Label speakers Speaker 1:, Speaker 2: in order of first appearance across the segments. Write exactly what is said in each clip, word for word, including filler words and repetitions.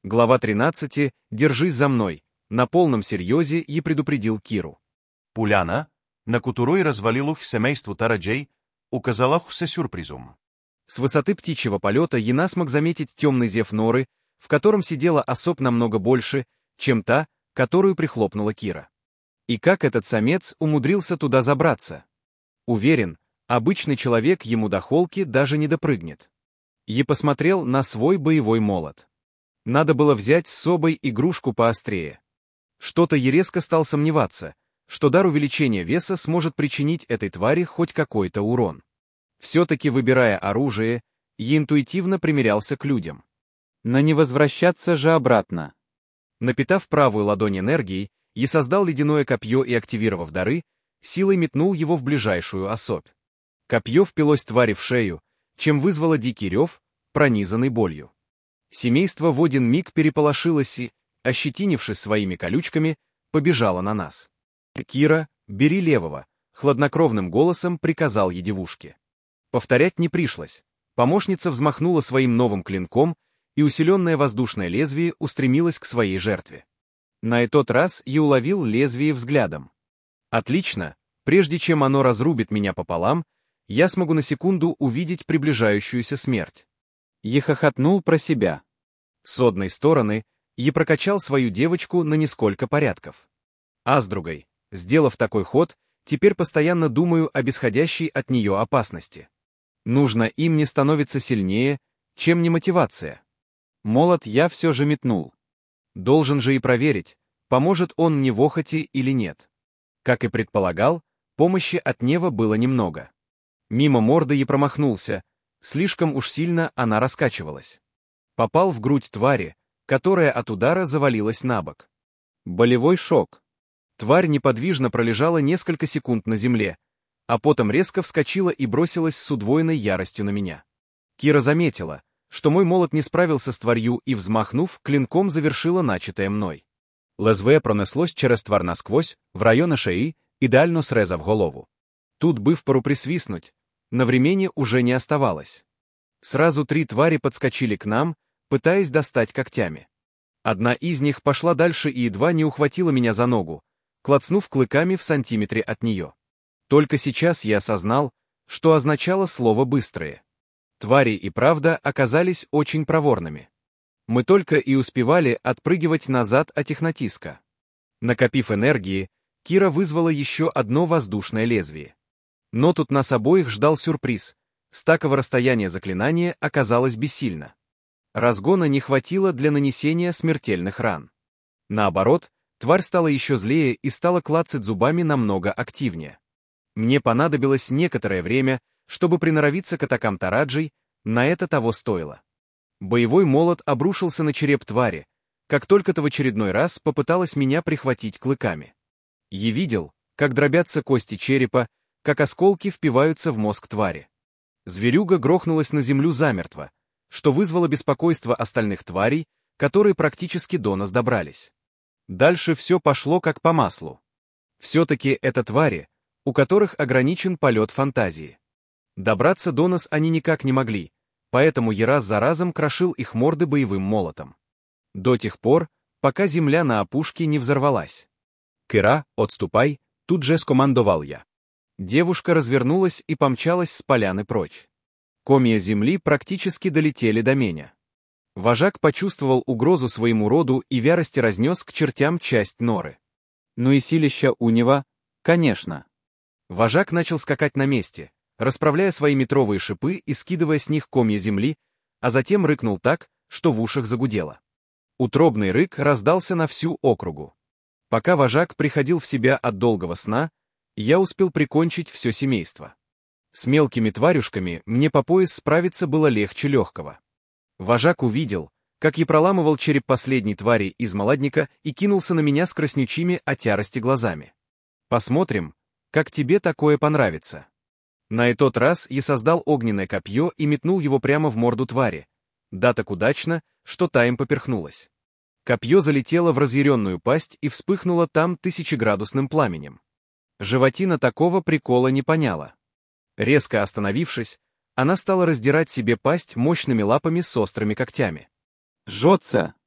Speaker 1: Глава тринадцать. Держись за мной. На полном серйозі й предупредил Киру.
Speaker 2: Поляна, на которой развалилось семейство Тараджей, указалось се сюрпризом.
Speaker 1: С высоты птичьего полета Яна смог заметить темный зев норы, в котором сидела особ намного больше, чем та, которую прихлопнула Кира. И как этот самец умудрился туда забраться? Уверен, обычный человек ему до холки даже не допрыгнет. Я посмотрел на свой боевой молот. Надо было взять с собой игрушку поострее. Что-то я резко стал сомневаться, что дар увеличения веса сможет причинить этой твари хоть какой-то урон. Все-таки, выбирая оружие, я интуитивно примирялся к людям. Но не возвращаться же обратно. Напитав правую ладонь энергией, я создал ледяное копье и, активировав дары, силой метнул его в ближайшую особь. Копье впилось твари в шею, чем вызвало дикий рев, пронизанный болью. Семейство в один миг переполошилось и, ощетинившись своими колючками, побежало на нас. «Кира, бери левого», — хладнокровным голосом приказал я девушке. Повторять не пришлось. Помощница взмахнула своим новым клинком, и усиленное воздушное лезвие устремилось к своей жертве. На этот раз я уловил лезвие взглядом. Отлично, прежде чем оно разрубит меня пополам, я смогу на секунду увидеть приближающуюся смерть. Я хохотнул про себя. С одной стороны, я прокачал свою девочку на несколько порядков. А с другой, сделав такой ход, теперь постоянно думаю об исходящей от нее опасности. Нужно им не становиться сильнее, чем не мотивация. Молот я все же метнул. Должен же и проверить, поможет он мне в охоте или нет. Как и предполагал, помощи от Нева было немного. Мимо морды я промахнулся, слишком уж сильно она раскачивалась. Попал в грудь твари, которая от удара завалилась на бок. Болевой шок. Тварь неподвижно пролежала несколько секунд на земле, а потом резко вскочила и бросилась с удвоенной яростью на меня. Кира заметила, что мой молот не справился с тварью и, взмахнув, клинком завершила начатое мной. Лезвие пронеслось через твар насквозь, в районе шеї, ідеально срезав голову. Тут бы впору присвистнуть, но времени уже не оставалось. Сразу три твари подскочили к нам, пытаясь достать когтями. Одна из них пошла дальше и едва не ухватила меня за ногу, клацнув клыками в сантиметре от нее. Только сейчас я осознал, что означало слово «быстрые». Твари и правда оказались очень проворными. Мы только и успевали отпрыгивать назад от их натиска. Накопив энергии, Кира вызвала еще одно воздушное лезвие. Но тут нас обоих ждал сюрприз. С такого расстояния заклинание оказалось бессильно. Разгона не хватило для нанесения смертельных ран. Наоборот, тварь стала еще злее и стала клацать зубами намного активнее. Мне понадобилось некоторое время, чтобы приноровиться к атакам Тараджей, на это того стоило. Боевой молот обрушился на череп твари, как только-то в очередной раз попыталась меня прихватить клыками. Я видел, как дробятся кости черепа, как осколки впиваются в мозг твари. Зверюга грохнулась на землю замертво, что вызвало беспокойство остальных тварей, которые практически до нас добрались. Дальше все пошло как по маслу. Все-таки это твари, у которых ограничен полет фантазии. Добраться до нас они никак не могли, поэтому я раз за разом крошил их морды боевым молотом. До тех пор, пока земля на опушке не взорвалась. «Кира, отступай», тут же скомандовал я. Девушка развернулась и помчалась с поляны прочь. Комья земли практически долетели до меня. Вожак почувствовал угрозу своему роду и в ярости разнес к чертям часть норы. Ну и силища у него, конечно. Вожак начал скакать на месте, расправляя свои метровые шипы и скидывая с них комья земли, а затем рыкнул так, что в ушах загудело. Утробный рык раздался на всю округу. Пока вожак приходил в себя от долгого сна, я успел прикончить все семейство. С мелкими тварюшками мне по пояс справиться было легче легкого. Вожак увидел, как я проламывал череп последней твари из молодника и кинулся на меня с краснючими от ярости глазами. Посмотрим, как тебе такое понравится. На этот раз я создал огненное копье и метнул его прямо в морду твари. Да так удачно, что та им поперхнулась. Копье залетело в разъяренную пасть и вспыхнуло там тысячеградусным пламенем. Животина такого прикола не поняла. Резко остановившись, она стала раздирать себе пасть мощными лапами с острыми когтями. «Жжется!»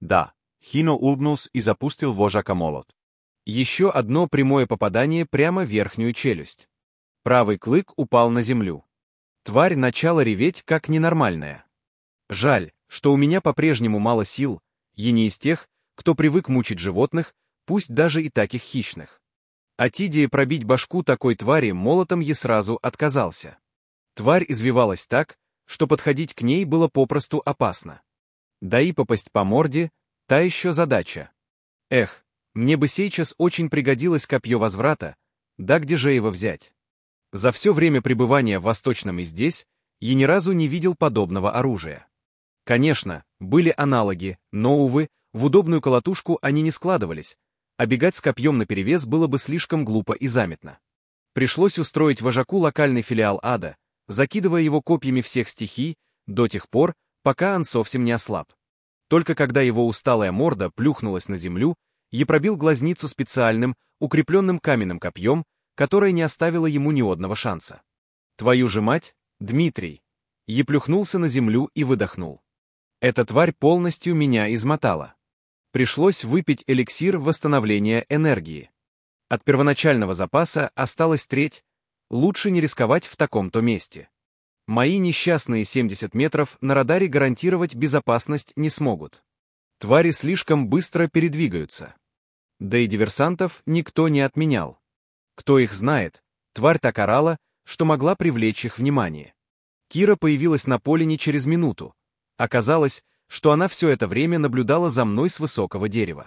Speaker 2: Да. Хино улыбнулся и запустил вожака молот.
Speaker 1: Еще одно прямое попадание прямо в верхнюю челюсть. Правый клык упал на землю. Тварь начала реветь, как ненормальная. Жаль, что у меня по-прежнему мало сил, я не из тех, кто привык мучить животных, пусть даже и таких хищных. От идеи пробить башку такой твари молотом я сразу отказался. Тварь извивалась так, что подходить к ней было попросту опасно. Да и попасть по морде — та еще задача. Эх, мне бы сейчас очень пригодилось копье возврата, да где же его взять? За все время пребывания в Восточном и здесь я ни разу не видел подобного оружия. Конечно, были аналоги, но, увы, в удобную колотушку они не складывались, а бегать с копьем наперевес было бы слишком глупо и заметно. Пришлось устроить вожаку локальный филиал ада, закидывая его копьями всех стихий до тех пор, пока он совсем не ослаб. Только когда его усталая морда плюхнулась на землю, я пробил глазницу специальным, укрепленным каменным копьем, которое не оставило ему ни одного шанса. Твою же мать, Дмитрий! Я плюхнулся на землю и выдохнул. Эта тварь полностью меня измотала. Пришлось выпить эликсир восстановления энергии. От первоначального запаса осталась треть, лучше не рисковать в таком-то месте. Мои несчастные семьдесят метров на радаре гарантировать безопасность не смогут. Твари слишком быстро передвигаются. Да и диверсантов никто не отменял. Кто их знает, тварь так орала, что могла привлечь их внимание. Кира появилась на поле не через минуту. Оказалось, что она все это время наблюдала за мной с высокого дерева.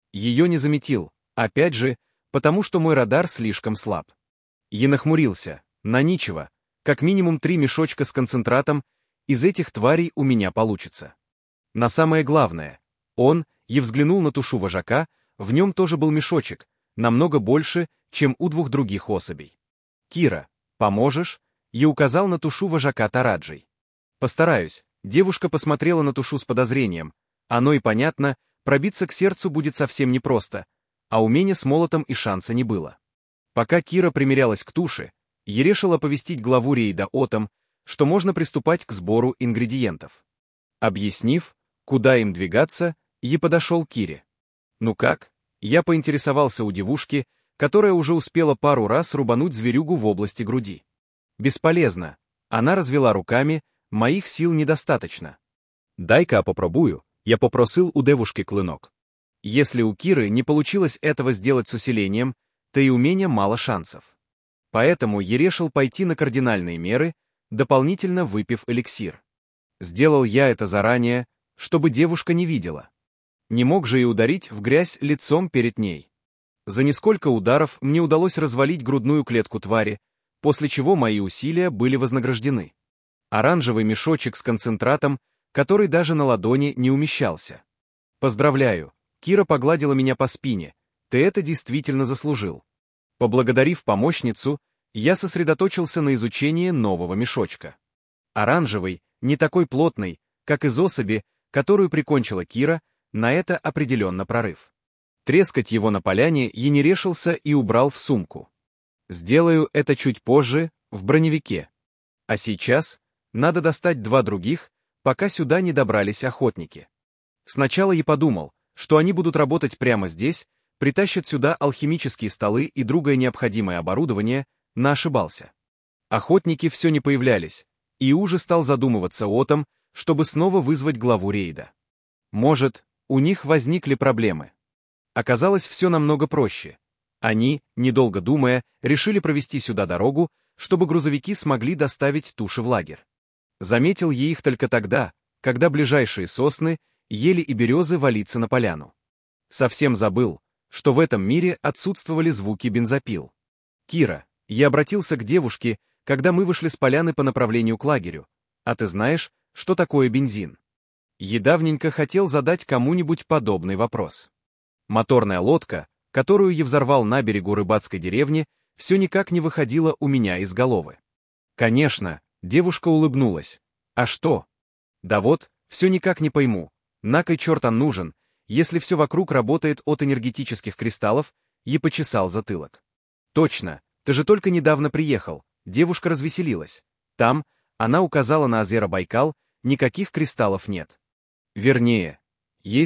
Speaker 1: Ее не заметил, опять же, потому что мой радар слишком слаб. Я нахмурился, на ничего, как минимум три мешочка с концентратом из этих тварей у меня получится. На самое главное, он, я взглянул на тушу вожака, в нем тоже был мешочек, намного больше, чем у двух других особей. «Кира, поможешь?» Я указал на тушу вожака Тараджей. «Постараюсь». Девушка посмотрела на тушу с подозрением. Оно и понятно, пробиться к сердцу будет совсем непросто, а у меня с молотом и шанса не было. Пока Кира примерялась к туше, я решил оповестить главу рейда о том, что можно приступать к сбору ингредиентов. Объяснив, куда им двигаться, я подошел к Кире. «Ну как?» Я поинтересовался у девушки, которая уже успела пару раз рубануть зверюгу в области груди. «Бесполезно». Она развела руками, моих сил недостаточно. «Дай-ка попробую», я попросил у девушки клинок. Если у Киры не получилось этого сделать с усилением, то и у меня мало шансов. Поэтому я решил пойти на кардинальные меры, дополнительно выпив эликсир. Сделал я это заранее, чтобы девушка не видела. Не мог же и ударить в грязь лицом перед ней. За несколько ударов мне удалось развалить грудную клетку твари, после чего мои усилия были вознаграждены. Оранжевый мешочек с концентратом, который даже на ладони не умещался. «Поздравляю», Кира погладила меня по спине, «ты это действительно заслужил». Поблагодарив помощницу, я сосредоточился на изучении нового мешочка. Оранжевый, не такой плотный, как из особи, которую прикончила Кира, на это определенно прорыв. Трескать его на поляне я не решился и убрал в сумку. Сделаю это чуть позже, в броневике. А сейчас надо достать два других, пока сюда не добрались охотники. Сначала я подумал, что они будут работать прямо здесь, притащат сюда алхимические столы и другое необходимое оборудование, но ошибался. Охотники все не появлялись, и уже стал задумываться о том, чтобы снова вызвать главу рейда. Может, у них возникли проблемы. Оказалось, все намного проще. Они, недолго думая, решили провести сюда дорогу, чтобы грузовики смогли доставить туши в лагерь. Заметил я их только тогда, когда ближайшие сосны, ели и березы валиться на поляну. Совсем забыл, что в этом мире отсутствовали звуки бензопил. «Кира, я обратился к девушке, когда мы вышли с поляны по направлению к лагерю. А ты знаешь, что такое бензин?» Я давненько хотел задать кому-нибудь подобный вопрос. Моторная лодка, которую я взорвал на берегу рыбацкой деревни, все никак не выходила у меня из головы. Конечно, девушка улыбнулась. А что? Да вот, все никак не пойму. На кой черт он нужен, если все вокруг работает от энергетических кристаллов, я почесал затылок. Точно, ты же только недавно приехал, девушка развеселилась. Там, она указала на озеро Байкал, никаких кристаллов нет. Вернее, есть,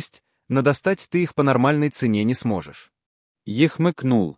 Speaker 1: но достать ты их по нормальной цене не сможешь.
Speaker 3: Я хмыкнул.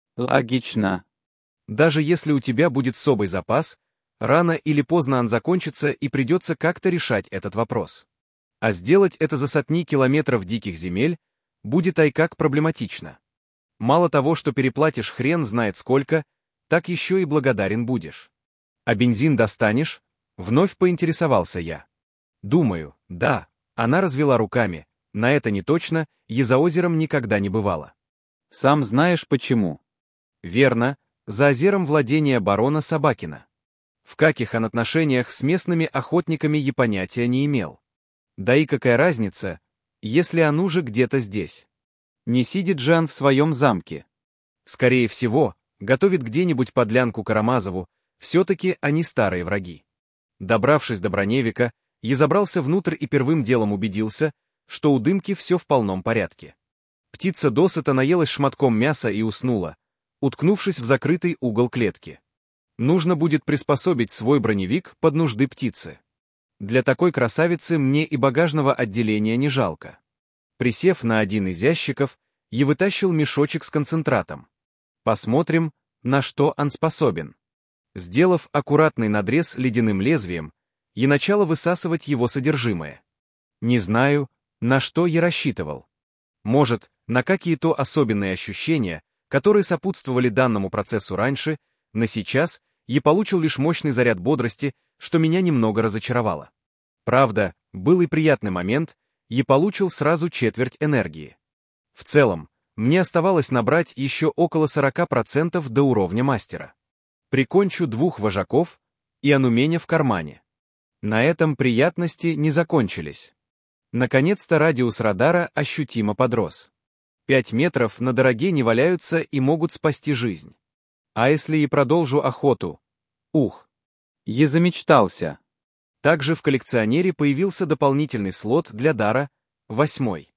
Speaker 3: Логично.
Speaker 1: Даже если у тебя будет собой запас, рано или поздно он закончится и придется как-то решать этот вопрос. А сделать это за сотни километров диких земель будет ай как проблематично. Мало того, что переплатишь хрен знает сколько, так еще и благодарен будешь. А бензин достанешь? Вновь поинтересовался я. Думаю, да, она развела руками, на это не точно, я за озером никогда не бывала.
Speaker 3: Сам знаешь почему.
Speaker 1: Верно, за озером владения барона Собакина. В каких он отношениях с местными охотниками я понятия не имел. Да и какая разница, если он уже где-то здесь? Не сидит же он в своем замке. Скорее всего, готовит где-нибудь подлянку Карамазову, все-таки они старые враги. Добравшись до Броневика, я забрался внутрь и первым делом убедился, что у Дымки все в полном порядке. Птица досыта наелась шматком мяса и уснула, уткнувшись в закрытый угол клетки. Нужно будет приспособить свой броневик под нужды птицы. Для такой красавицы мне и багажного отделения не жалко. Присев на один из ящиков, я вытащил мешочек с концентратом. Посмотрим, на что он способен. Сделав аккуратный надрез ледяным лезвием, я начал высасывать его содержимое. Не знаю, на что я рассчитывал. Может, на какие-то особенные ощущения, которые сопутствовали данному процессу раньше, но сейчас я получил лишь мощный заряд бодрости, что меня немного разочаровало. Правда, был и приятный момент, я получил сразу четверть энергии. В целом, мне оставалось набрать еще около сорока процентов до уровня мастера. Прикончу двух вожаков, и он у меня в кармане. На этом приятности не закончились. Наконец-то радиус радара ощутимо подрос. Пять метров на дороге не валяются и могут спасти жизнь. А если и продолжу охоту? Ух!
Speaker 3: Я замечтался.
Speaker 1: Также в коллекционере появился дополнительный слот для дара, восьмой.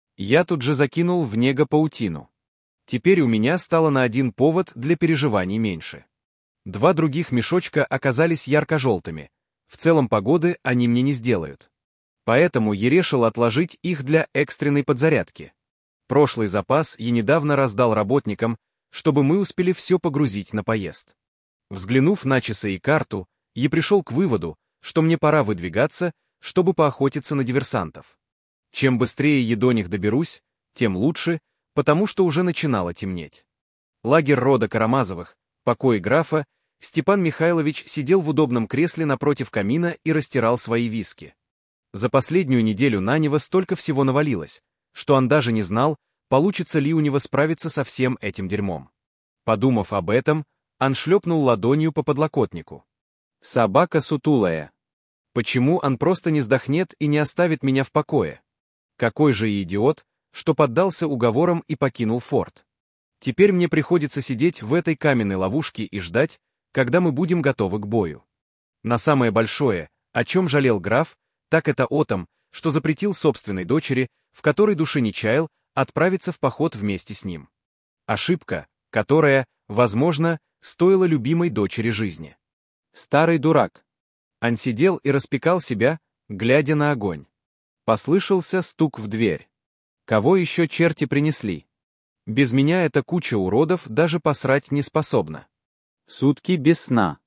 Speaker 1: Я тут же закинул в него паутину. Теперь у меня стало на один повод для переживаний меньше. Два других мешочка оказались ярко-желтыми. В целом погоды они мне не сделают. Поэтому я решил отложить их для экстренной подзарядки. Прошлый запас я недавно раздал работникам, чтобы мы успели все погрузить на поезд. Взглянув на часы и карту, я пришел к выводу, что мне пора выдвигаться, чтобы поохотиться на диверсантов. Чем быстрее я до них доберусь, тем лучше, потому что уже начинало темнеть. Лагерь рода Карамазовых, покой графа, Степан Михайлович сидел в удобном кресле напротив камина и растирал свои виски. За последнюю неделю на него столько всего навалилось, что он даже не знал, получится ли у него справиться со всем этим дерьмом. Подумав об этом, он шлепнул ладонью по подлокотнику. Собака сутулая. Почему он просто не сдохнет и не оставит меня в покое? Какой же идиот, что поддался уговорам и покинул форт. Теперь мне приходится сидеть в этой каменной ловушке и ждать, когда мы будем готовы к бою. На самое большое, о чем жалел граф, так это о том, что запретил собственной дочери, в которой души не чаял, отправиться в поход вместе с ним. Ошибка, которая, возможно, стоила любимой дочери жизни. Старый дурак. Он сидел и распекал себя, глядя на огонь. Послышался стук в дверь. Кого еще черти принесли? Без меня эта куча уродов даже посрать не способна.
Speaker 3: Сутки без сна.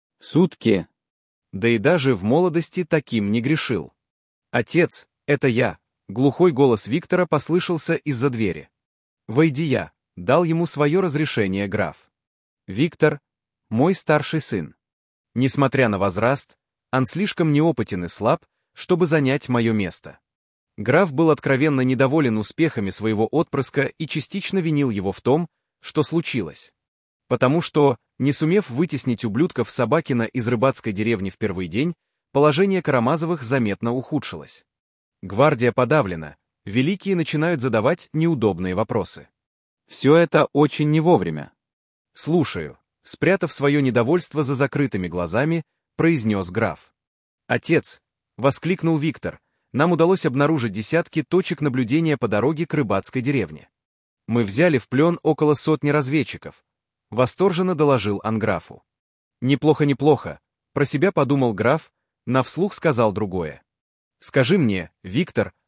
Speaker 3: Сутки.
Speaker 1: Да и даже в молодости таким не грешил. «Отец, это я», — глухой голос Виктора послышался из-за двери. «Войди я», — дал ему свое разрешение граф. Виктор — мой старший сын. Несмотря на возраст, он слишком неопытен и слаб, чтобы занять мое место. Граф был откровенно недоволен успехами своего отпрыска и частично винил его в том, что случилось. Потому что, не сумев вытеснить ублюдков Собакина из рыбацкой деревни в первый день, положение Карамазовых заметно ухудшилось. Гвардия подавлена, великие начинают задавать неудобные вопросы.
Speaker 3: Все это очень не вовремя.
Speaker 1: «Слушаю», — спрятав свое недовольство за закрытыми глазами, произнес граф. «Отец», — воскликнул Виктор, — «нам удалось обнаружить десятки точек наблюдения по дороге к рыбацкой деревне. Мы взяли в плен около сотни разведчиков», — восторженно доложил он графу. «Неплохо-неплохо», — про себя подумал граф, на вслух сказал другое. «Скажи мне, Виктор,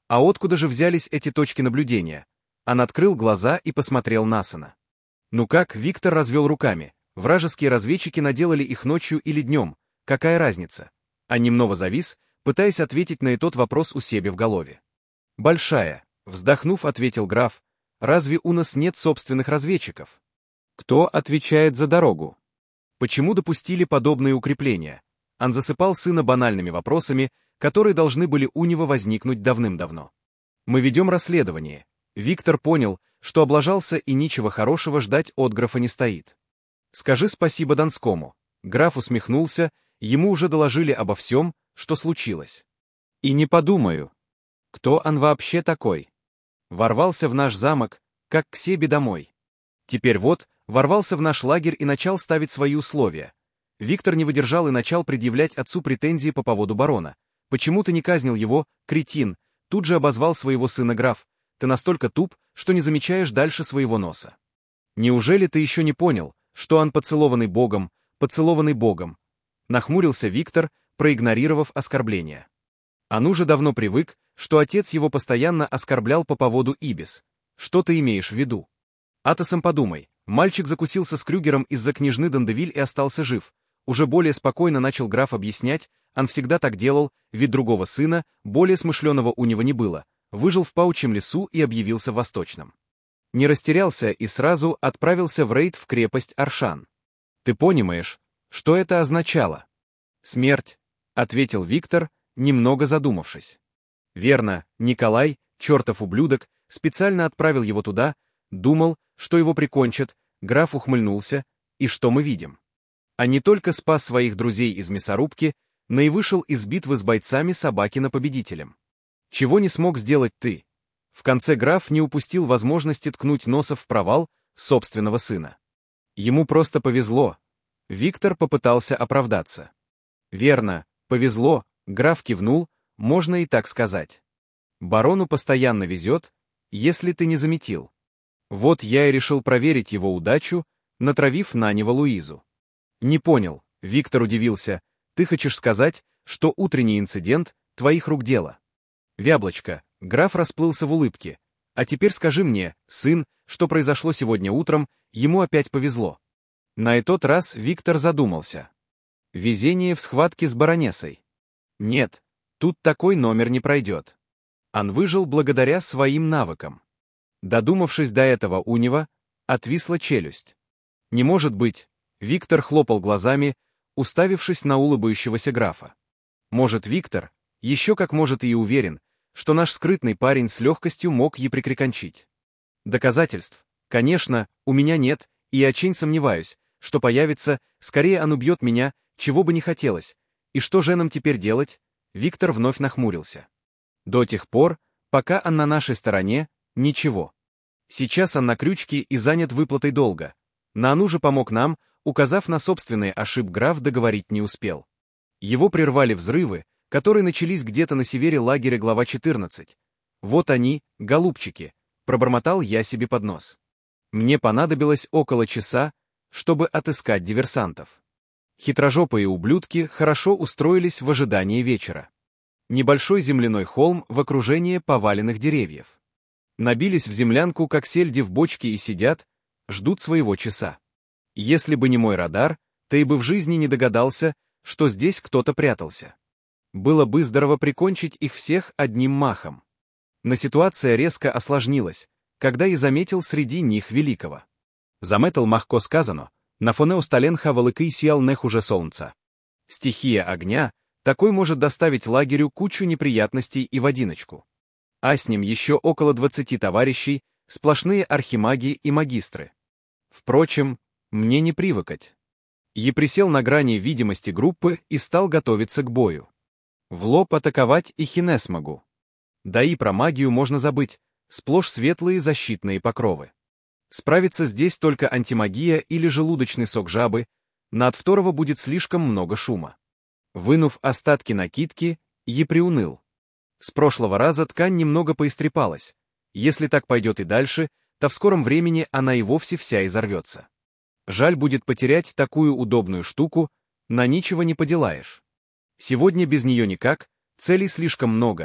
Speaker 1: А откуда же взялись эти точки наблюдения? Он открыл глаза и посмотрел на Насона. Ну как, Виктор развел руками. Вражеские разведчики наделали их ночью или днем, какая разница? А немного завис, пытаясь ответить на этот вопрос у себя в голове. Большая, вздохнув, ответил граф, разве у нас нет собственных разведчиков?
Speaker 3: Кто отвечает за дорогу?
Speaker 1: Почему допустили подобные укрепления? Он засыпал сына банальными вопросами, которые должны были у него возникнуть давным-давно. Мы ведем расследование. Виктор понял, что облажался и ничего хорошего ждать от графа не стоит. Скажи спасибо Донскому. Граф усмехнулся, ему уже доложили обо всем, что случилось.
Speaker 3: И не подумаю. Кто он вообще такой?
Speaker 1: Ворвался в наш замок, как к себе домой. Теперь вот, ворвался в наш лагерь и начал ставить свои условия. Виктор не выдержал и начал предъявлять отцу претензии по поводу барона. Почему ты не казнил его, кретин? Тут же обозвал своего сына граф. Ты настолько туп, что не замечаешь дальше своего носа. Неужели ты еще не понял, что он поцелованный Богом, поцелованный Богом? Нахмурился Виктор, проигнорировав оскорбление. Он уже давно привык, что отец его постоянно оскорблял по поводу Ибис. Что ты имеешь в виду? А ты сам подумай, мальчик закусился с Крюгером из-за княжны Дандевиль и остался жив. Уже более спокойно начал граф объяснять, он всегда так делал, ведь другого сына, более смышленого у него не было, выжил в паучьем лесу и объявился в Восточном. Не растерялся и сразу отправился в рейд в крепость Аршан. Ты понимаешь, что это означало? Смерть, ответил Виктор, немного задумавшись. Верно, Николай, чертов ублюдок, специально отправил его туда, думал, что его прикончат, граф ухмыльнулся, и что мы видим? А не только спас своих друзей из мясорубки, но и вышел из битвы с бойцами Собакина победителем. Чего не смог сделать ты? В конце граф не упустил возможности ткнуть носа в провал собственного сына. Ему просто повезло. Виктор попытался оправдаться. Верно, повезло, граф кивнул, можно и так сказать. Барону постоянно везет, если ты не заметил. Вот я и решил проверить его удачу, натравив на него Луизу. Не понял, Виктор удивился, ты хочешь сказать, что утренний инцидент твоих рук дело? Вяблочко, граф расплылся в улыбке. А теперь скажи мне, сын, что произошло сегодня утром, ему опять повезло. На этот раз Виктор задумался. Везение в схватке с баронессой. Нет, тут такой номер не пройдет. Он выжил благодаря своим навыкам. Додумавшись до этого у него, отвисла челюсть. Не может быть, Виктор хлопал глазами, уставившись на улыбающегося графа. Может, Виктор, еще как может и уверен, что наш скрытный парень с легкостью мог ей прикончить. Доказательств, конечно, у меня нет, и я очень сомневаюсь, что появится, скорее он убьет меня, чего бы не хотелось. И что же нам теперь делать? Виктор вновь нахмурился. До тех пор, пока он на нашей стороне, ничего. Сейчас он на крючке и занят выплатой долга. Нану же помог нам, указав на собственные ошибки, граф договорить не успел. Его прервали взрывы, которые начались где-то на севере лагеря глава четырнадцать. Вот они, голубчики, пробормотал я себе под нос. Мне понадобилось около часа, чтобы отыскать диверсантов. Хитрожопые ублюдки хорошо устроились в ожидании вечера. Небольшой земляной холм в окружении поваленных деревьев. Набились в землянку, как сельди в бочке, и сидят, ждут своего часа. Если бы не мой радар, ты бы в жизни не догадался, что здесь кто-то прятался. Было бы здорово прикончить их всех одним махом. Но ситуация резко осложнилась, когда я заметил среди них великого. Заметил мягко сказано, на фоне осталенха великий сіял не хуже солнца. Стихия огня, такой может доставить лагерю кучу неприятностей и в одиночку. А с ним еще около двадцати товарищей, сплошные архимаги и магистры. Впрочем, мне не привыкать. Я присел на грани видимости группы и стал готовиться к бою. В лоб атаковать и не смогу. Да и про магию можно забыть, сплошь светлые защитные покровы. Справится здесь только антимагия или желудочный сок жабы, на от второго будет слишком много шума. Вынув остатки накидки, я приуныл. С прошлого раза ткань немного поистрепалась. Если так пойдет и дальше, то в скором времени она и вовсе вся изорвется. Жаль будет потерять такую удобную штуку, на ничего не поделаешь. Сегодня без нее никак, целей слишком много,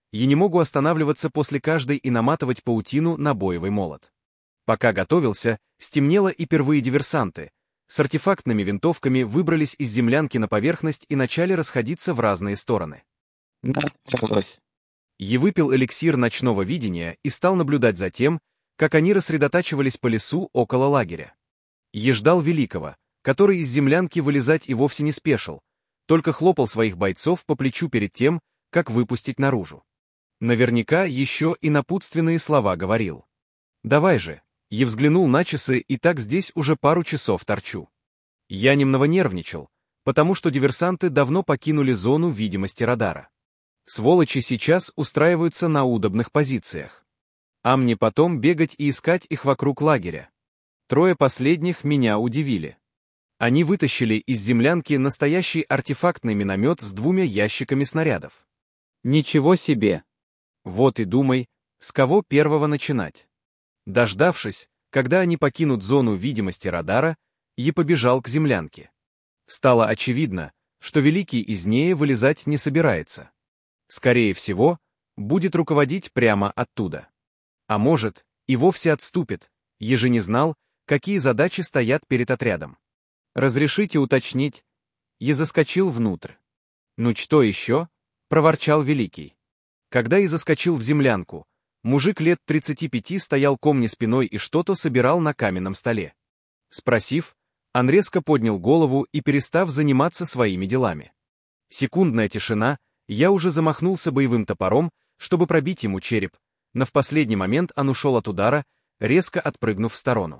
Speaker 1: Я не могу останавливаться после каждой и наматывать паутину на боевой молот. Пока готовился, стемнело и первые диверсанты. С артефактными винтовками выбрались из землянки на поверхность и начали расходиться в разные стороны. Я выпил эликсир ночного видения и стал наблюдать за тем, как они рассредотачивались по лесу около лагеря. Я ждал Великого, который из землянки вылезать и вовсе не спешил, только хлопал своих бойцов по плечу перед тем, как выпустить наружу. Наверняка еще и напутственные слова говорил. «Давай же». Я взглянул на часы, и так здесь уже пару часов торчу. Я немного нервничал, потому что диверсанты давно покинули зону видимости радара. Сволочи сейчас устраиваются на удобных позициях. А мне потом бегать и искать их вокруг лагеря. Трое последних меня удивили. Они вытащили из землянки настоящий артефактный миномет с двумя ящиками снарядов. Ничего себе! Вот и думай, с кого первого начинать. Дождавшись, когда они покинут зону видимости радара, я побежал к землянке. Стало очевидно, что Великий из нее вылезать не собирается. Скорее всего, будет руководить прямо оттуда. А может, и вовсе отступит, еже не знал, какие задачи стоят перед отрядом. «Разрешите уточнить?» Я заскочил внутрь. «Ну что еще?» — проворчал Великий. Когда я заскочил в землянку, мужик лет тридцати пяти стоял ко мне спиной и что-то собирал на каменном столе. Спросив, он резко поднял голову и перестав заниматься своими делами. Секундная тишина, я уже замахнулся боевым топором, чтобы пробить ему череп, но в последний момент он ушел от удара, резко отпрыгнув в сторону.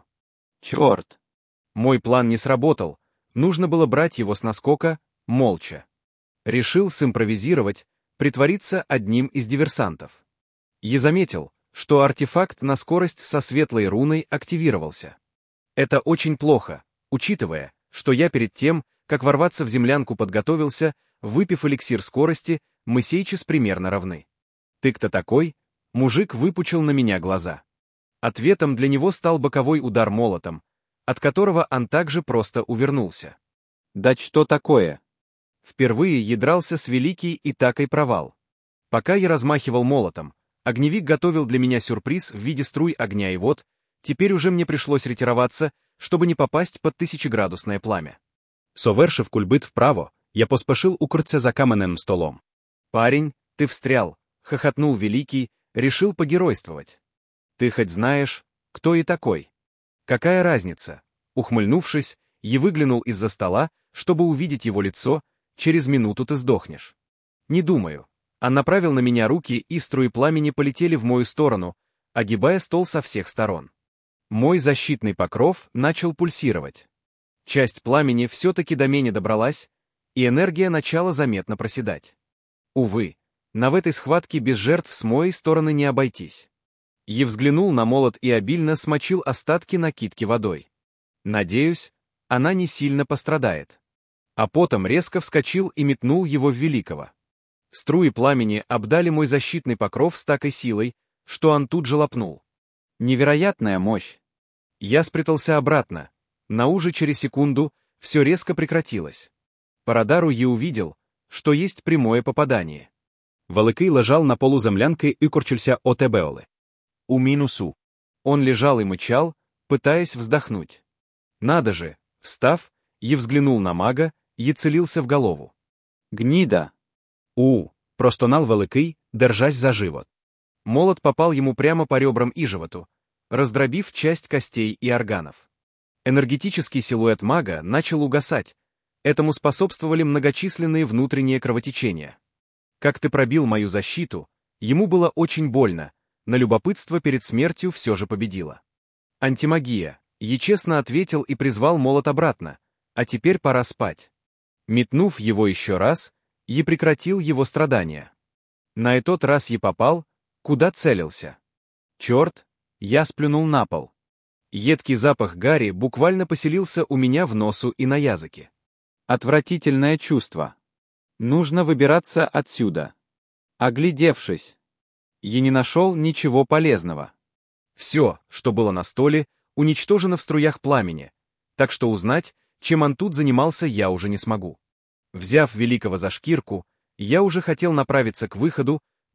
Speaker 1: Черт! Мой план не сработал, нужно было брать его с наскока, молча. Решил симпровизировать, притвориться одним из диверсантов. Я заметил, что артефакт на скорость со светлой руной активировался. Это очень плохо, учитывая, что я перед тем, как ворваться в землянку подготовился, выпив эликсир скорости, мы сейчас примерно равны. «Ты кто такой?» Мужик выпучил на меня глаза. Ответом для него стал боковой удар молотом, от которого он также просто увернулся. «Да что такое?» Впервые я дрался с Великий и такой провал. Пока я размахивал молотом, огневик готовил для меня сюрприз в виде струй огня, и вот, теперь уже мне пришлось ретироваться, чтобы не попасть под тысячеградусное пламя. Совершив кульбит вправо, я поспешил укрыться за каменным столом. «Парень, ты встрял», — хохотнул Великий, решил погеройствовать. «Ты хоть знаешь, кто и такой?» «Какая разница?» Ухмыльнувшись, я выглянул из-за стола, чтобы увидеть его лицо. «Через минуту ты сдохнешь». «Не думаю». Он направил на меня руки, и струи пламени полетели в мою сторону, огибая стол со всех сторон. Мой защитный покров начал пульсировать. Часть пламени все-таки до меня добралась, и энергия начала заметно проседать. Увы, на в этой схватке без жертв с моей стороны не обойтись. Я взглянул на молот и обильно смочил остатки накидки водой. Надеюсь, она не сильно пострадает. А потом резко вскочил и метнул его в Великого. Струи пламени обдали мой защитный покров с такой силой, что он тут же лопнул. Невероятная мощь. Я спрятался обратно. На уже через секунду все резко прекратилось. По радару я увидел, что есть прямое попадание. Великий лежал на полу землянки и корчился от эбеолы.
Speaker 2: У минусу.
Speaker 1: Он лежал и мычал, пытаясь вздохнуть. Надо же, встав, я взглянул на мага, и целился в голову. «Гнида!» «У!» — простонал Великий, держась за живот. Молот попал ему прямо по ребрам и животу, раздробив часть костей и органов. Энергетический силуэт мага начал угасать. Этому способствовали многочисленные внутренние кровотечения. Как ты пробил мою защиту, ему было очень больно, но любопытство перед смертью все же победило. Антимагия. Я честно ответил и призвал молот обратно, а теперь пора спать. Метнув его еще раз, я прекратил его страдания. На этот раз я попал, куда целился. Черт, я сплюнул на пол. Едкий запах гари буквально поселился у меня в носу и на языке. Отвратительное чувство. Нужно выбираться отсюда. Оглядевшись, я не нашел ничего полезного. Все, что было на столе, уничтожено в струях пламени, так что узнать, чем он тут занимался, я уже не смогу. Взяв Великого за шкирку, я уже хотел направиться к выходу,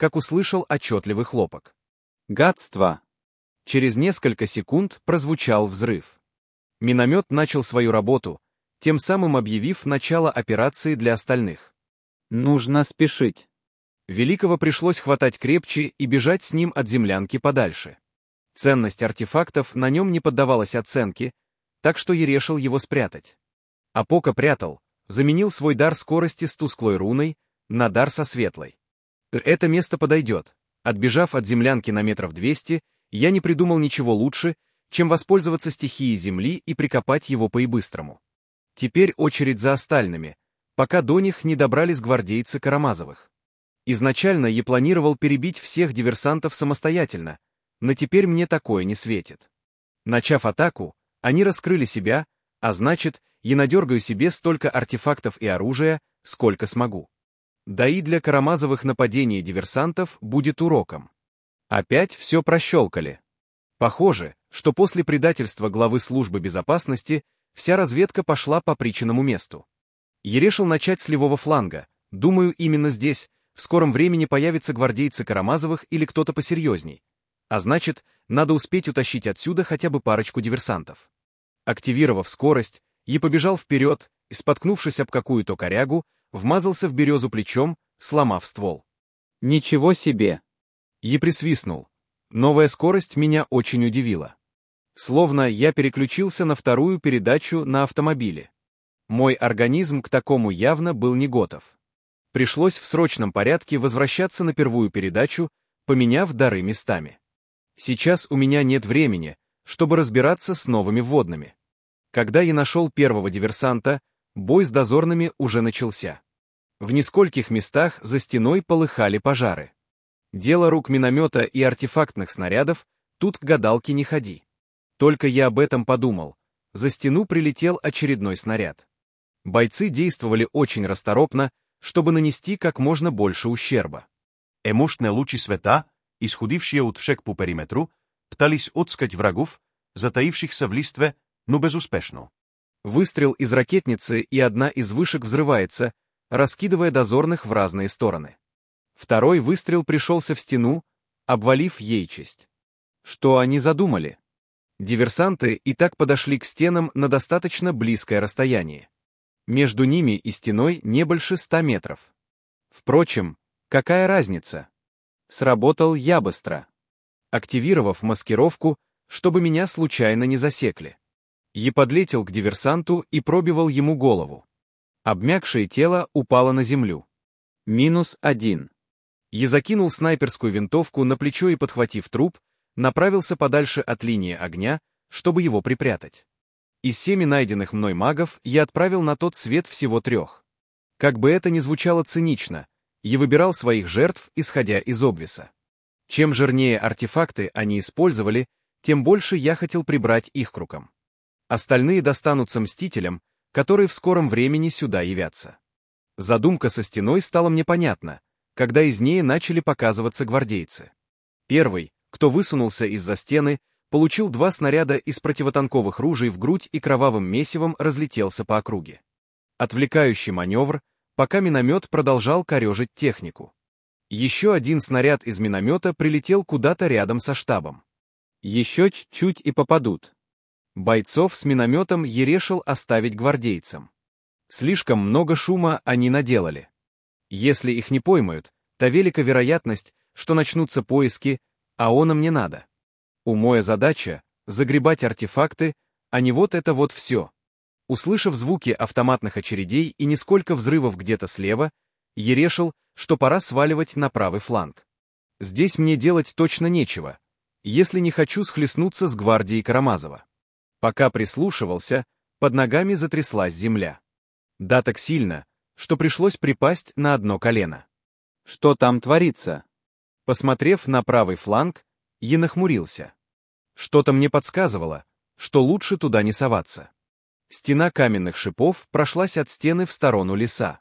Speaker 1: как услышал отчетливый хлопок.
Speaker 3: Гадство!
Speaker 1: Через несколько секунд прозвучал взрыв. Миномет начал свою работу, тем самым объявив начало операции для остальных.
Speaker 3: Нужно спешить.
Speaker 1: Великого пришлось хватать крепче и бежать с ним от землянки подальше. Ценность артефактов на нем не поддавалась оценке, так что Ерешил его спрятать. А пока прятал, заменил свой дар скорости с тусклой руной на дар со светлой. Это место подойдет. Отбежав от землянки на метров двести, я не придумал ничего лучше, чем воспользоваться стихией земли и прикопать его по-и-быстрому. Теперь очередь за остальными, пока до них не добрались гвардейцы Карамазовых. Изначально я планировал перебить всех диверсантов самостоятельно, но теперь мне такое не светит. Начав атаку, они раскрыли себя, а значит, я надергаю себе столько артефактов и оружия, сколько смогу. Да и для Карамазовых нападение диверсантов будет уроком. Опять все прощелкали. Похоже, что после предательства главы службы безопасности вся разведка пошла по причинному месту. Я решил начать с левого фланга. Думаю, именно здесь в скором времени появятся гвардейцы Карамазовых или кто-то посерьезней. А значит, надо успеть утащить отсюда хотя бы парочку диверсантов. Активировав скорость, я побежал вперед и, споткнувшись об какую-то корягу, вмазался в березу плечом, сломав ствол.
Speaker 3: Ничего себе!
Speaker 1: Я присвистнул. Новая скорость меня очень удивила. Словно я переключился на вторую передачу на автомобиле. Мой организм к такому явно был не готов. Пришлось в срочном порядке возвращаться на первую передачу, поменяв дары местами. Сейчас у меня нет времени, чтобы разбираться с новыми вводными. Когда я нашел первого диверсанта, бой с дозорными уже начался. В нескольких местах за стеной полыхали пожары. Дело рук миномета и артефактных снарядов, тут к гадалке не ходи. Только я об этом подумал. За стену прилетел очередной снаряд. Бойцы действовали очень расторопно, чтобы нанести как можно больше ущерба.
Speaker 2: Емощни лучи света, изходившие от всек по периметру, пытались отскать врагов, затаившихся в листве, но безуспешно.
Speaker 1: Выстрел из ракетницы, и одна из вышек взрывается, раскидывая дозорных в разные стороны. Второй выстрел пришелся в стену, обвалив ей часть. Что они задумали? Диверсанты и так подошли к стенам на достаточно близкое расстояние. Между ними и стеной не больше ста метров. Впрочем, какая разница? Сработал я быстро. Активировав маскировку, чтобы меня случайно не засекли. Я подлетел к диверсанту и пробивал ему голову. Обмякшее тело упало на землю.
Speaker 3: Минус один.
Speaker 1: Я закинул снайперскую винтовку на плечо и, подхватив труп, направился подальше от линии огня, чтобы его припрятать. Из семи найденных мной магов я отправил на тот свет всего трех. Как бы это ни звучало цинично, я выбирал своих жертв, исходя из обвеса. Чем жирнее артефакты они использовали, тем больше я хотел прибрать их к рукам. Остальные достанутся мстителям, которые в скором времени сюда явятся. Задумка со стеной стала мне понятна, когда из ней начали показываться гвардейцы. Первый, кто высунулся из-за стены, получил два снаряда из противотанковых ружей в грудь и кровавым месивом разлетелся по округе. Отвлекающий маневр, пока миномет продолжал корежить технику. Еще один снаряд из миномета прилетел куда-то рядом со штабом.
Speaker 3: Еще чуть-чуть и попадут.
Speaker 1: Бойцов с минометом я решил оставить гвардейцам. Слишком много шума они наделали. Если их не поймают, то велика вероятность, что начнутся поиски, а оно мне надо. Умоя задача — загребать артефакты, а не вот это вот все. Услышав звуки автоматных очередей и несколько взрывов где-то слева, я решил, что пора сваливать на правый фланг. Здесь мне делать точно нечего, если не хочу схлестнуться с гвардией Карамазова. Пока прислушивался, под ногами затряслась земля. Да так сильно, что пришлось припасть на одно колено.
Speaker 3: Что там творится?
Speaker 1: Посмотрев на правый фланг, я нахмурился. Что-то мне подсказывало, что лучше туда не соваться. Стена каменных шипов прошлась от стены в сторону леса.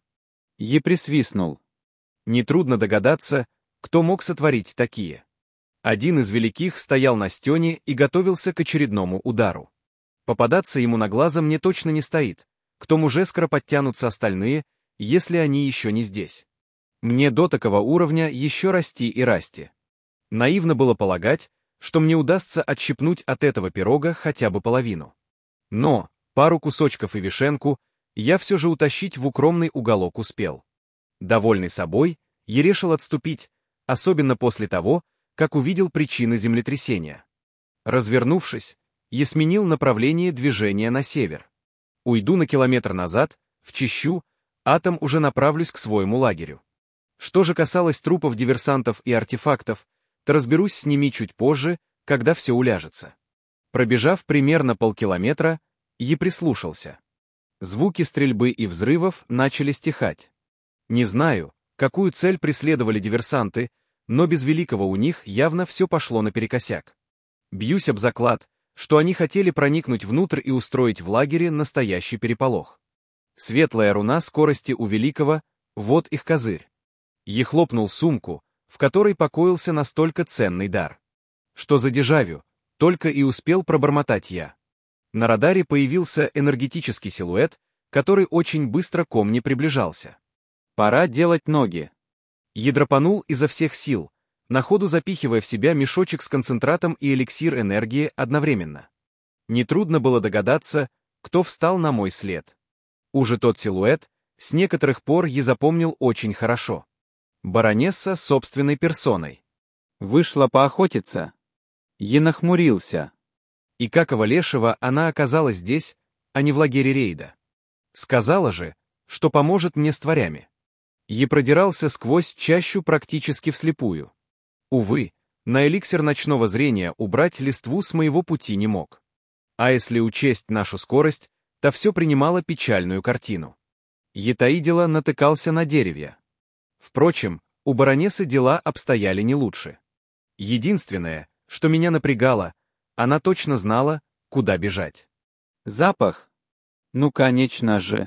Speaker 3: Я присвистнул.
Speaker 1: Нетрудно догадаться, кто мог сотворить такие. Один из великих стоял на стене и готовился к очередному удару. Попадаться ему на глаза мне точно не стоит, к тому же скоро подтянутся остальные, если они еще не здесь. Мне до такого уровня еще расти и расти. Наивно было полагать, что мне удастся отщипнуть от этого пирога хотя бы половину. Но пару кусочков и вишенку я все же утащить в укромный уголок успел. Довольный собой, я решил отступить, особенно после того, как увидел причины землетрясения. Развернувшись, я сменил направление движения на север. Уйду на километр назад, в Чищу, а там уже направлюсь к своему лагерю. Что же касалось трупов диверсантов и артефактов, то разберусь с ними чуть позже, когда все уляжется. Пробежав примерно полкилометра, я прислушался. Звуки стрельбы и взрывов начали стихать. Не знаю, какую цель преследовали диверсанты, но без великого у них явно все пошло наперекосяк. Бьюсь об заклад, что они хотели проникнуть внутрь и устроить в лагере настоящий переполох. Светлая руна скорости у великого, вот их козырь. Я хлопнул сумку, в которой покоился настолько ценный дар. Что за дежавю, только и успел пробормотать я. На радаре появился энергетический силуэт, который очень быстро ко мне приближался. Пора делать ноги. Я драпанул изо всех сил, на ходу запихивая в себя мешочек с концентратом и эликсир энергии одновременно. Нетрудно было догадаться, кто встал на мой след. Уже тот силуэт, с некоторых пор я запомнил очень хорошо. Баронесса собственной персоной. Вышла поохотиться. Я нахмурился. И какого лешего она оказалась здесь, а не в лагере рейда? Сказала же, что поможет мне с тварями. Я продирался сквозь чащу практически вслепую. Увы, на эликсир ночного зрения убрать листву с моего пути не мог. А если учесть нашу скорость, то все принимало печальную картину. Етаидила натыкался на деревья. Впрочем, у баронессы дела обстояли не лучше. Единственное, что меня напрягало, она точно знала, куда бежать. Запах? Ну, конечно же.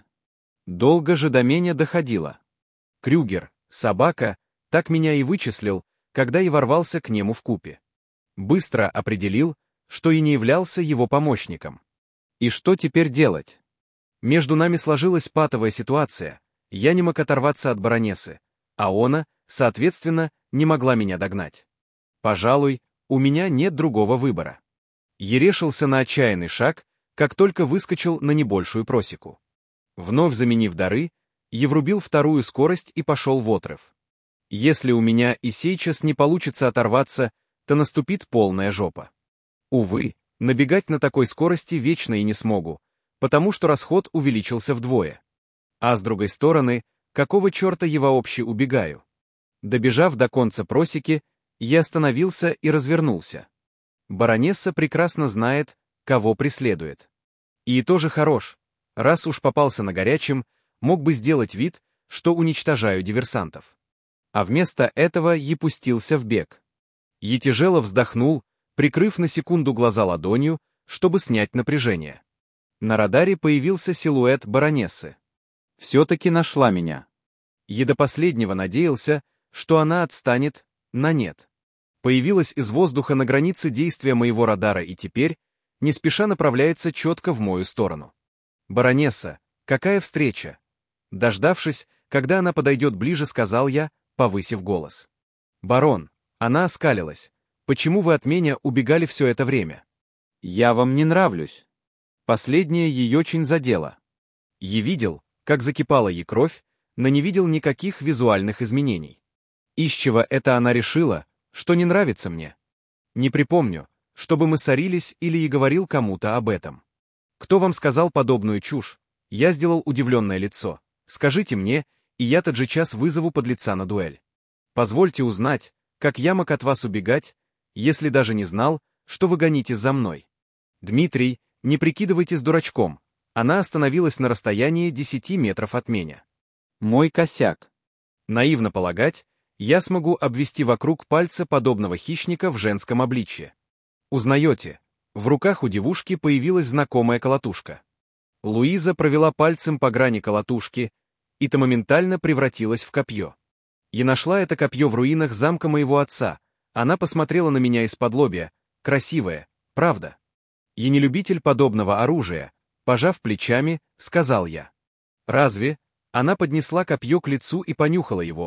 Speaker 1: Долго же до меня доходило. Крюгер, собака, так меня и вычислил, когда я ворвался к нему вкупе. Быстро определил, что и не являлся его помощником. И что теперь делать? Между нами сложилась патовая ситуация, я не мог оторваться от баронессы, а она, соответственно, не могла меня догнать. Пожалуй, у меня нет другого выбора. Я решился на отчаянный шаг, как только выскочил на небольшую просеку. Вновь заменив дары, я врубил вторую скорость и пошел в отрыв. Если у меня и сейчас не получится оторваться, то наступит полная жопа. Увы, набегать на такой скорости вечно и не смогу, потому что расход увеличился вдвое. А с другой стороны, какого черта я вообще убегаю? Добежав до конца просеки, я остановился и развернулся. Баронесса прекрасно знает, кого преследует. И тоже хорош, раз уж попался на горячем, мог бы сделать вид, что уничтожаю диверсантов. А вместо этого я пустился в бег. Я тяжело вздохнул, прикрыв на секунду глаза ладонью, чтобы снять напряжение. На радаре появился силуэт баронессы. Все-таки нашла меня. Я до последнего надеялся, что она отстанет, на нет. Появилась из воздуха на границе действия моего радара и теперь, не спеша направляется четко в мою сторону. «Баронесса, какая встреча?» Дождавшись, когда она подойдет ближе, сказал я, повысив голос. «Барон», она оскалилась, «почему вы от меня убегали все это время?» «Я вам не нравлюсь». Последнее ее очень задело. Я видел, как закипала ей кровь, но не видел никаких визуальных изменений. Из чего это она решила, что не нравится мне? Не припомню, чтобы мы ссорились или я говорил кому-то об этом. Кто вам сказал подобную чушь? Я сделал удивленное лицо. Скажите мне, и я тот же час вызову подлеца на дуэль. Позвольте узнать, как я мог от вас убегать, если даже не знал, что вы гонитесь за мной. Дмитрий, не прикидывайтесь дурачком. Она остановилась на расстоянии десяти метров от меня. Мой косяк. Наивно полагать, я смогу обвести вокруг пальца подобного хищника в женском обличье. Узнаете, в руках у девушки появилась знакомая колотушка. Луиза провела пальцем по грани колотушки, и то моментально превратилась в копье. Я нашла это копье в руинах замка моего отца. Она посмотрела на меня из-под лобья. Красивая, правда? Я не любитель подобного оружия. Пожав плечами, сказал я. Разве? Она поднесла копье к лицу и понюхала его,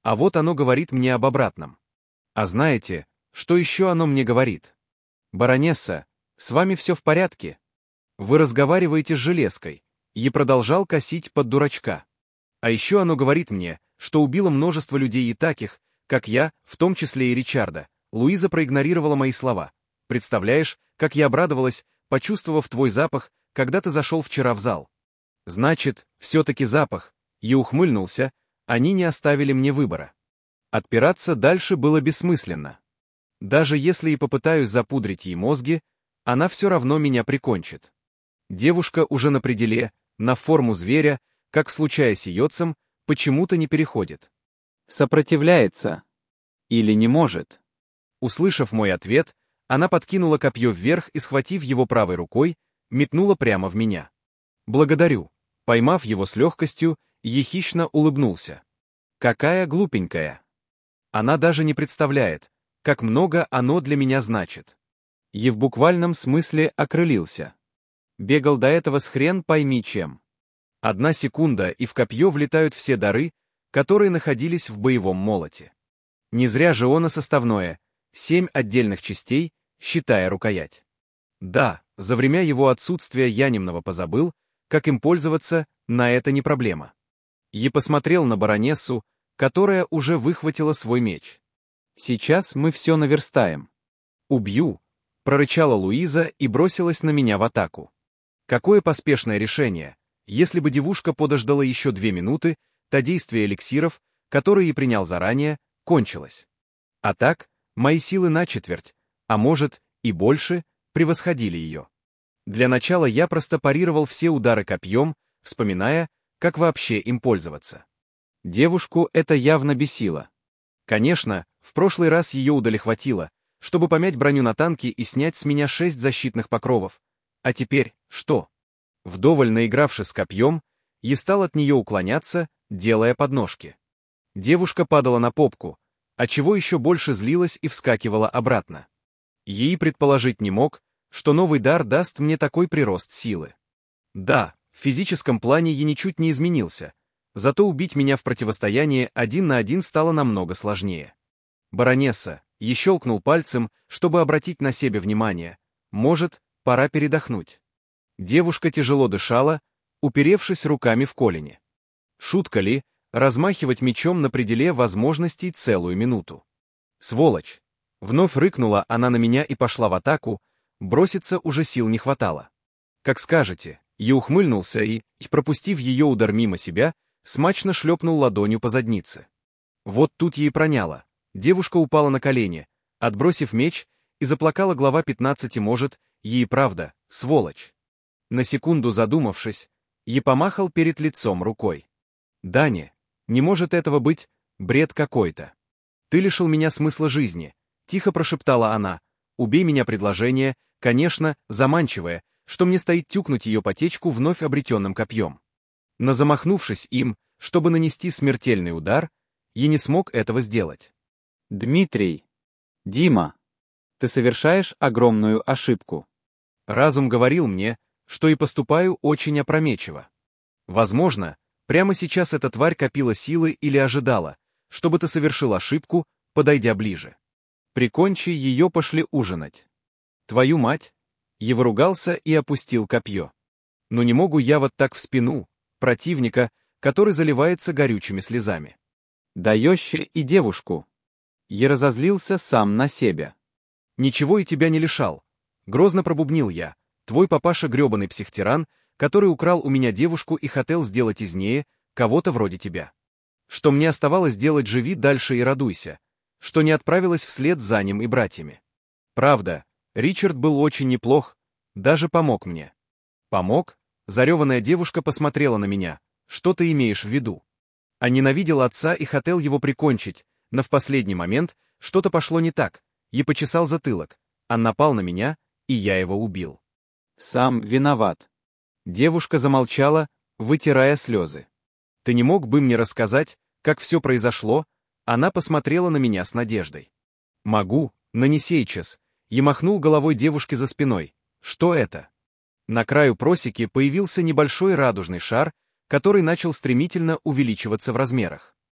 Speaker 1: А вот оно говорит мне об обратном. А знаете, что еще оно мне говорит? Баронесса, с вами все в порядке? Вы разговариваете с железкой. И продолжал косить под дурачка. А еще оно говорит мне, что убило множество людей и таких, как я, в том числе и Ричарда. Луиза проигнорировала мои слова. Представляешь, как я обрадовалась, почувствовав твой запах, когда ты зашел вчера в зал. Значит, все-таки запах. Я ухмыльнулся, они не оставили мне выбора. Отпираться дальше было бессмысленно. Даже если и попытаюсь запудрить ей мозги, она все равно меня прикончит. Девушка уже на пределе, на форму зверя, как случаясь йотцем, почему-то не переходит.
Speaker 3: Сопротивляется. Или не может.
Speaker 1: Услышав мой ответ, она подкинула копье вверх и, схватив его правой рукой, метнула прямо в меня. Благодарю. Поймав его с легкостью, ехидно улыбнулся. Какая глупенькая. Она даже не представляет, как много оно для меня значит. И в буквальном смысле окрылился. Бегал до этого с хрен пойми чем. Одна секунда, и в копье влетают все дары, которые находились в боевом молоте. Не зря же оно составное, семь отдельных частей, считая рукоять. Да, за время его отсутствия я немного позабыл, как им пользоваться, на это не проблема. И посмотрел на баронессу, которая уже выхватила свой меч. Сейчас мы все наверстаем. Убью, прорычала Луиза и бросилась на меня в атаку. Какое поспешное решение! Если бы девушка подождала еще две минуты, то действие эликсиров, которые я принял заранее, кончилось. А так, мои силы на четверть, а может, и больше, превосходили ее. Для начала я просто парировал все удары копьем, вспоминая, как вообще им пользоваться. Девушку это явно бесило. Конечно, в прошлый раз ее удали хватило, чтобы помять броню на танке и снять с меня шесть защитных покровов. А теперь что? Вдоволь наигравшись с копьем, я стал от нее уклоняться, делая подножки. Девушка падала на попку, отчего еще больше злилась и вскакивала обратно. Ей предположить не мог, что новый дар даст мне такой прирост силы. Да, в физическом плане я ничуть не изменился, зато убить меня в противостоянии один на один стало намного сложнее. Баронесса, я щелкнул пальцем, чтобы обратить на себя внимание. Может, пора передохнуть. Девушка тяжело дышала, уперевшись руками в колени. Шутка ли, размахивать мечом на пределе возможностей целую минуту? Сволочь! Вновь рыкнула она на меня и пошла в атаку, броситься уже сил не хватало. Как скажете, я ухмыльнулся и, пропустив ее удар мимо себя, смачно шлепнул ладонью по заднице. Вот тут ей проняло. Девушка упала на колени, отбросив меч, и заплакала глава пятнадцати, может, ей правда, сволочь. На секунду задумавшись, я помахал перед лицом рукой. «Дани, не может этого быть, бред какой-то. Ты лишил меня смысла жизни», — тихо прошептала она. «Убей меня» предложение, конечно, заманчивое, что мне стоит тюкнуть ее по течку вновь обретенным копьем. Но замахнувшись им, чтобы нанести смертельный удар, я не смог этого сделать.
Speaker 3: «Дмитрий! Дима! Ты совершаешь огромную ошибку».
Speaker 1: Разум говорил мне, что и поступаю очень опрометчиво. Возможно, прямо сейчас эта тварь копила силы или ожидала, чтобы ты совершил ошибку, подойдя ближе. Прикончи ее, пошли ужинать. Твою мать! Я выругался и опустил копье. Но не могу я вот так в спину противника, который заливается горючими слезами.
Speaker 3: Даёще и девушку. Я разозлился сам на себя.
Speaker 1: Ничего и тебя не лишал. Грозно пробубнил я. Твой папаша грёбаный психтиран, который украл у меня девушку и хотел сделать из нее кого-то вроде тебя. Что мне оставалось делать, живи дальше и радуйся, что не отправилась вслед за ним и братьями. Правда, Ричард был очень неплох, даже помог мне. Помог? Зареванная девушка посмотрела на меня. Что ты имеешь в виду? А ненавидел отца и хотел его прикончить, но в последний момент что-то пошло не так, и почесал затылок. Он напал на меня, и я его убил.
Speaker 3: Сам виноват.
Speaker 1: Девушка замолчала, вытирая слезы. Ты не мог бы мне рассказать, как все произошло? Она посмотрела на меня с надеждой. Могу, но не сейчас. Я махнул головой девушке за спиной. Что это? На краю просеки появился небольшой радужный шар, который начал стремительно увеличиваться в размерах.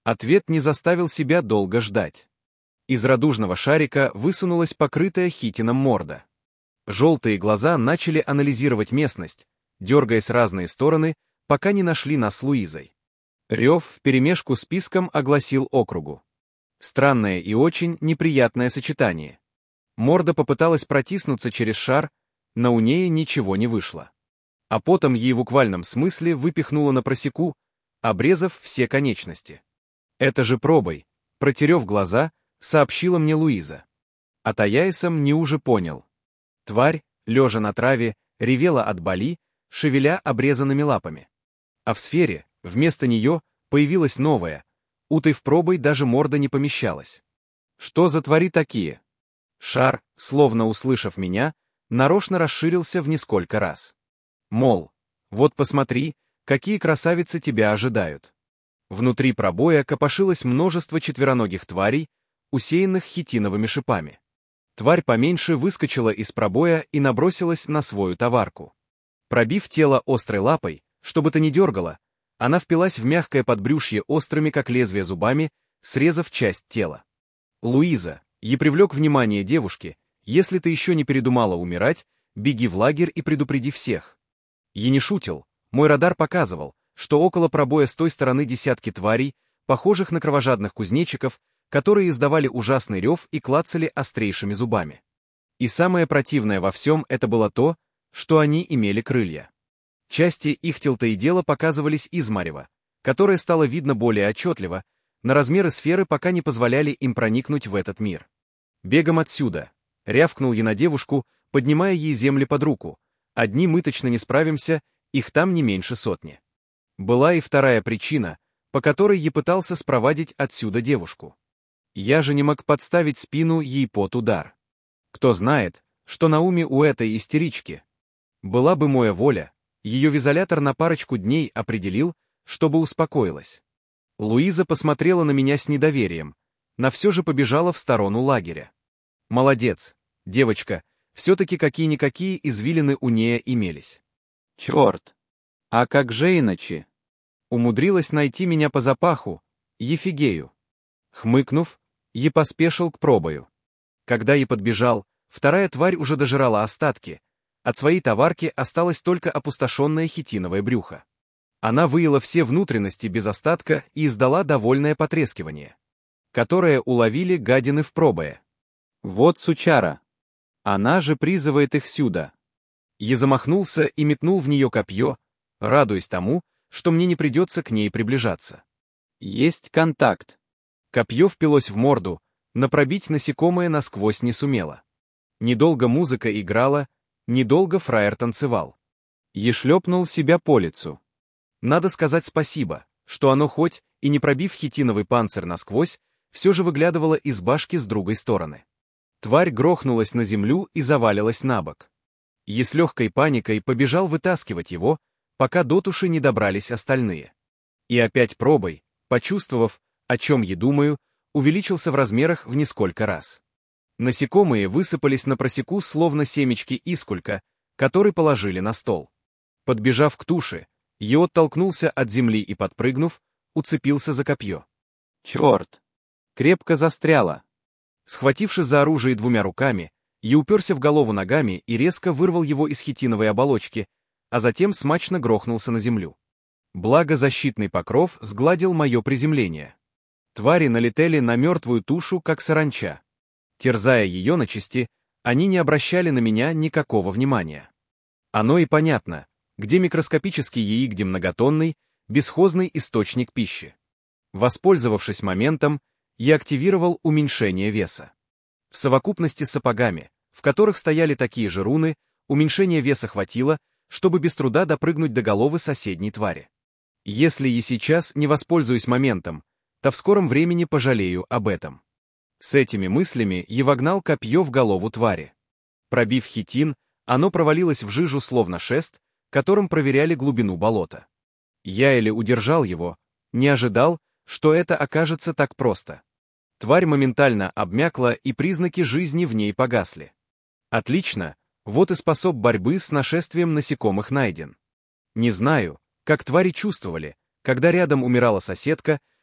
Speaker 1: Ответ не заставил себя долго ждать. Из радужного шарика высунулась покрытая хитином морда. Желтые глаза начали анализировать местность, дергаясь в разные стороны, пока не нашли нас с Луизой. Рев вперемешку с писком огласил округу. Странное и очень неприятное сочетание. Морда попыталась протиснуться через шар, но у нее ничего не вышло. А потом ей в буквальном смысле выпихнуло на просеку, обрезав все конечности. Это же пробой, протерев глаза, сообщила мне Луиза. А Таяисом не уже понял. Тварь, лежа на траве, ревела от боли, шевеля обрезанными лапами. А в сфере, вместо нее, появилась новая. Утой в пробой даже морда не помещалась. Что за твари такие? Шар, словно услышав меня, нарочно расширился в несколько раз. Мол, вот посмотри, какие красавицы тебя ожидают. Внутри пробоя копошилось множество четвероногих тварей, усеянных хитиновыми шипами. Тварь поменьше выскочила из пробоя и набросилась на свою товарку. Пробив тело острой лапой, чтобы то не дергало, она впилась в мягкое подбрюшье острыми, как лезвие, зубами, срезав часть тела. «Луиза, я привлек внимание девушки, если ты еще не передумала умирать, беги в лагерь и предупреди всех». Я не шутил, мой радар показывал, что около пробоя с той стороны десятки тварей, похожих на кровожадных кузнечиков, которые издавали ужасный рев и клацали острейшими зубами. И самое противное во всем это было то, что они имели крылья. Части их тел то и дело показывались из марева, которое стало видно более отчетливо, на размеры сферы пока не позволяли им проникнуть в этот мир. «Бегом отсюда!» — рявкнул я на девушку, поднимая ей земли под руку. «Одни мы точно не справимся, их там не меньше сотни». Была и вторая причина, по которой я пытался спровадить отсюда девушку. Я же не мог подставить спину ей под удар. Кто знает, что на уме у этой истерички. Была бы моя воля, ее визолятор на парочку дней определил, чтобы успокоилась. Луиза посмотрела на меня с недоверием, но все же побежала в сторону лагеря. Молодец, девочка, все-таки какие-никакие извилины у нее имелись.
Speaker 3: Черт! А как же иначе?
Speaker 1: Умудрилась найти меня по запаху, Ефигею. Хмыкнув, я поспешил к пробою. Когда я подбежал, вторая тварь уже дожирала остатки. От своей товарки осталось только опустошенное хитиновое брюхо. Она выела все внутренности без остатка и издала довольное потрескивание, которое уловили гадины в пробое.
Speaker 3: Вот сучара. Она же призывает их сюда.
Speaker 1: Я замахнулся и метнул в нее копье, радуясь тому, что мне не придется к ней приближаться.
Speaker 3: Есть контакт.
Speaker 1: Копье впилось в морду, но пробить насекомое насквозь не сумело. Недолго музыка играла, недолго фраер танцевал. Я шлепнул себя по лицу. Надо сказать спасибо, что оно хоть и не пробив хитиновый панцирь насквозь, все же выглядывало из башки с другой стороны. Тварь грохнулась на землю и завалилась на бок. Я с легкой паникой побежал вытаскивать его, пока до туши не добрались остальные. И опять пробой, почувствовав, о чем я думаю, увеличился в размерах в несколько раз. Насекомые высыпались на просеку, словно семечки искулька, который положили на стол. Подбежав к туше, я оттолкнулся от земли и, подпрыгнув, уцепился за копье.
Speaker 3: Черт! Крепко застряла.
Speaker 1: Схватившись за оружие двумя руками, я уперся в голову ногами и резко вырвал его из хитиновой оболочки, а затем смачно грохнулся на землю. Благо защитный покров сгладил мое приземление. Твари налетели на мертвую тушу, как саранча. Терзая ее на части, они не обращали на меня никакого внимания. Оно и понятно, где микроскопический яик, где многотонный, бесхозный источник пищи. Воспользовавшись моментом, я активировал уменьшение веса. В совокупности с сапогами, в которых стояли такие же руны, уменьшения веса хватило, чтобы без труда допрыгнуть до головы соседней твари. Если я сейчас не воспользуюсь моментом, то в скором времени пожалею об этом. С этими мыслями я вогнал копье в голову твари. Пробив хитин, оно провалилось в жижу словно шест, которым проверяли глубину болота. Я еле удержал его, не ожидал, что это окажется так просто. Тварь моментально обмякла, и признаки жизни в ней погасли. Отлично, вот и способ борьбы с нашествием насекомых найден. Не знаю, как твари чувствовали, когда рядом умирала соседка,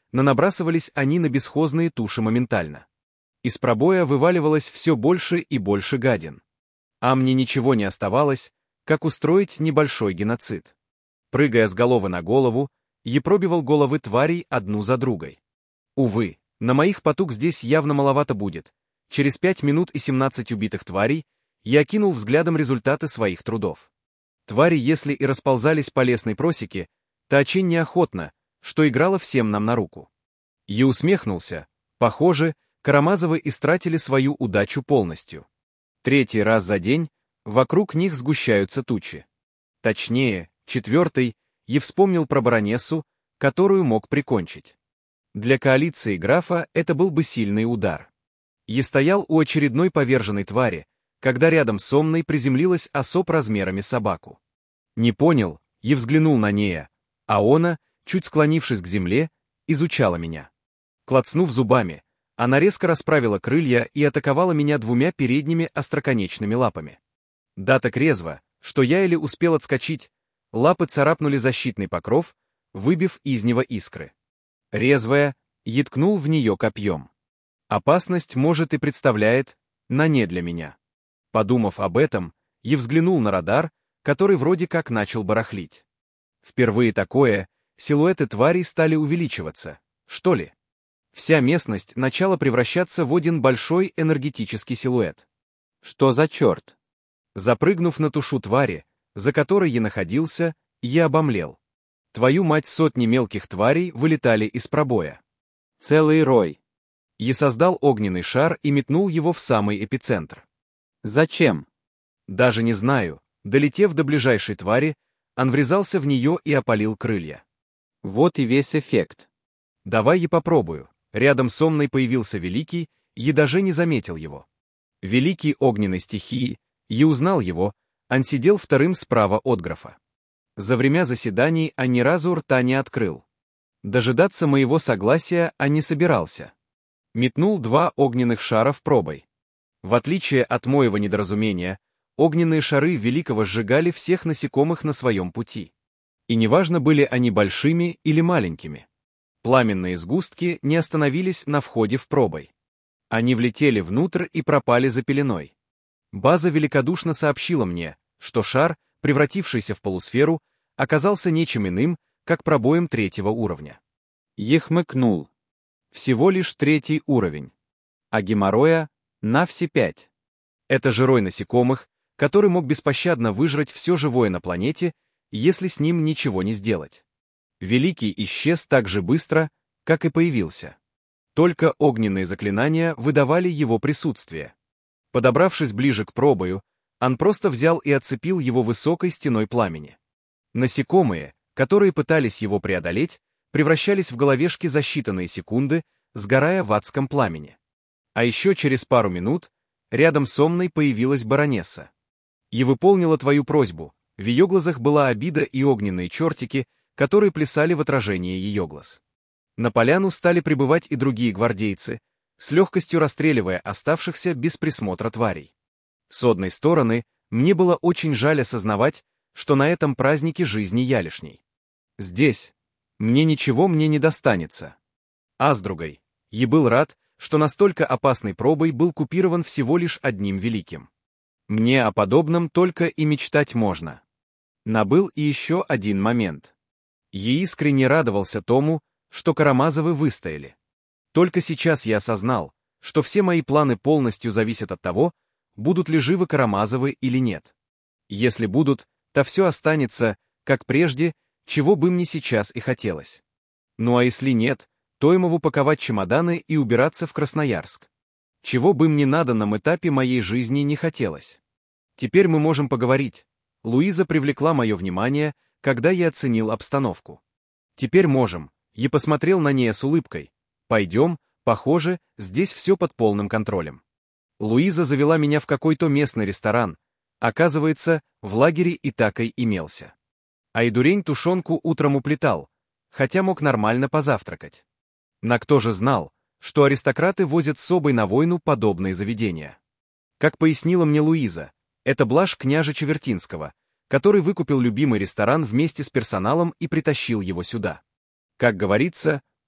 Speaker 1: но набрасывались они на бесхозные туши моментально. Из пробоя вываливалось все больше и больше гадин. А мне ничего не оставалось, как устроить небольшой геноцид. Прыгая с головы на голову, я пробивал головы тварей одну за другой. Увы, на моих потуг здесь явно маловато будет. Через пять минут и семнадцать убитых тварей я окинул взглядом результаты своих трудов. Твари, если и расползались по лесной просеке, то очень неохотно, что играло всем нам на руку. Я усмехнулся. Похоже, Карамазовы истратили свою удачу полностью. Третий раз за день вокруг них сгущаются тучи. Точнее, четвертый, я вспомнил про баронессу, которую мог прикончить. Для коалиции графа это был бы сильный удар. Я стоял у очередной поверженной твари, когда рядом со мной приземлилась особ размерами собаку. Не понял, я взглянул на нея, а она, чуть склонившись к земле, изучала меня. Клацнув зубами, она резко расправила крылья и атаковала меня двумя передними остроконечными лапами. Да так резво, что я еле успел отскочить, лапы царапнули защитный покров, выбив из него искры. Резвая, я ткнул в нее копьем. Опасность, может, и представляет, но не для меня. Подумав об этом, я взглянул на радар, который вроде как начал барахлить. Впервые такое, силуэты тварей стали увеличиваться, что ли? Вся местность начала превращаться в один большой энергетический силуэт. Что за черт? Запрыгнув на тушу твари, за которой я находился, я обомлел. Твою мать, сотни мелких тварей вылетали из пробоя. Целый рой. Я создал огненный шар и метнул его в самый эпицентр. Зачем? Даже не знаю. Долетев до ближайшей твари, он врезался в нее и опалил крылья. Вот и весь эффект. Давай я попробую. Рядом со мной появился Великий, я даже не заметил его. Великий огненной стихии, я узнал его, он сидел вторым справа от графа. За время заседаний он ни разу рта не открыл. Дожидаться моего согласия он не собирался. Метнул два огненных шара в пробой. В отличие от моего недоразумения, огненные шары Великого сжигали всех насекомых на своем пути. И неважно, были они большими или маленькими. Пламенные сгустки не остановились на входе в пробой. Они влетели внутрь и пропали за пеленой. База великодушно сообщила мне, что шар, превратившийся в полусферу, оказался нечем иным, как пробоем третьего уровня. Я хмыкнул. Всего лишь третий уровень. А геморроя на все пять. Это же рой насекомых, который мог беспощадно выжрать все живое на планете, если с ним ничего не сделать. Великий исчез так же быстро, как и появился. Только огненные заклинания выдавали его присутствие. Подобравшись ближе к пробою, он просто взял и отцепил его высокой стеной пламени. Насекомые, которые пытались его преодолеть, превращались в головешки за считанные секунды, сгорая в адском пламени. А еще через пару минут рядом со мной появилась баронесса. И выполнила твою просьбу. В ее глазах была обида и огненные чертики, которые плясали в отражении ее глаз. На поляну стали прибывать и другие гвардейцы, с легкостью расстреливая оставшихся без присмотра тварей. С одной стороны, мне было очень жаль осознавать, что на этом празднике жизни я лишний. Здесь мне ничего мне не достанется. А с другой, я был рад, что настолько опасной пробой был купирован всего лишь одним великим. Мне о подобном только и мечтать можно. Набыл и еще один момент. Я искренне радовался тому, что Карамазовы выстояли. Только сейчас я осознал, что все мои планы полностью зависят от того, будут ли живы Карамазовы или нет. Если будут, то все останется, как прежде, чего бы мне сейчас и хотелось. Ну а если нет, то ему упаковать чемоданы и убираться в Красноярск. Чего бы мне на данном этапе моей жизни не хотелось. Теперь мы можем поговорить. Луиза привлекла мое внимание, когда я оценил обстановку. Теперь можем. Я посмотрел на нее с улыбкой. Пойдем, похоже, здесь все под полным контролем. Луиза завела меня в какой-то местный ресторан. Оказывается, в лагере и такой имелся. А и дурень тушенку утром уплетал, хотя мог нормально позавтракать. Но кто же знал, что аристократы возят с собой на войну подобные заведения? Как пояснила мне Луиза, это блажь княжа Чевертинского, который выкупил любимый ресторан вместе с персоналом и притащил его сюда. Как говорится,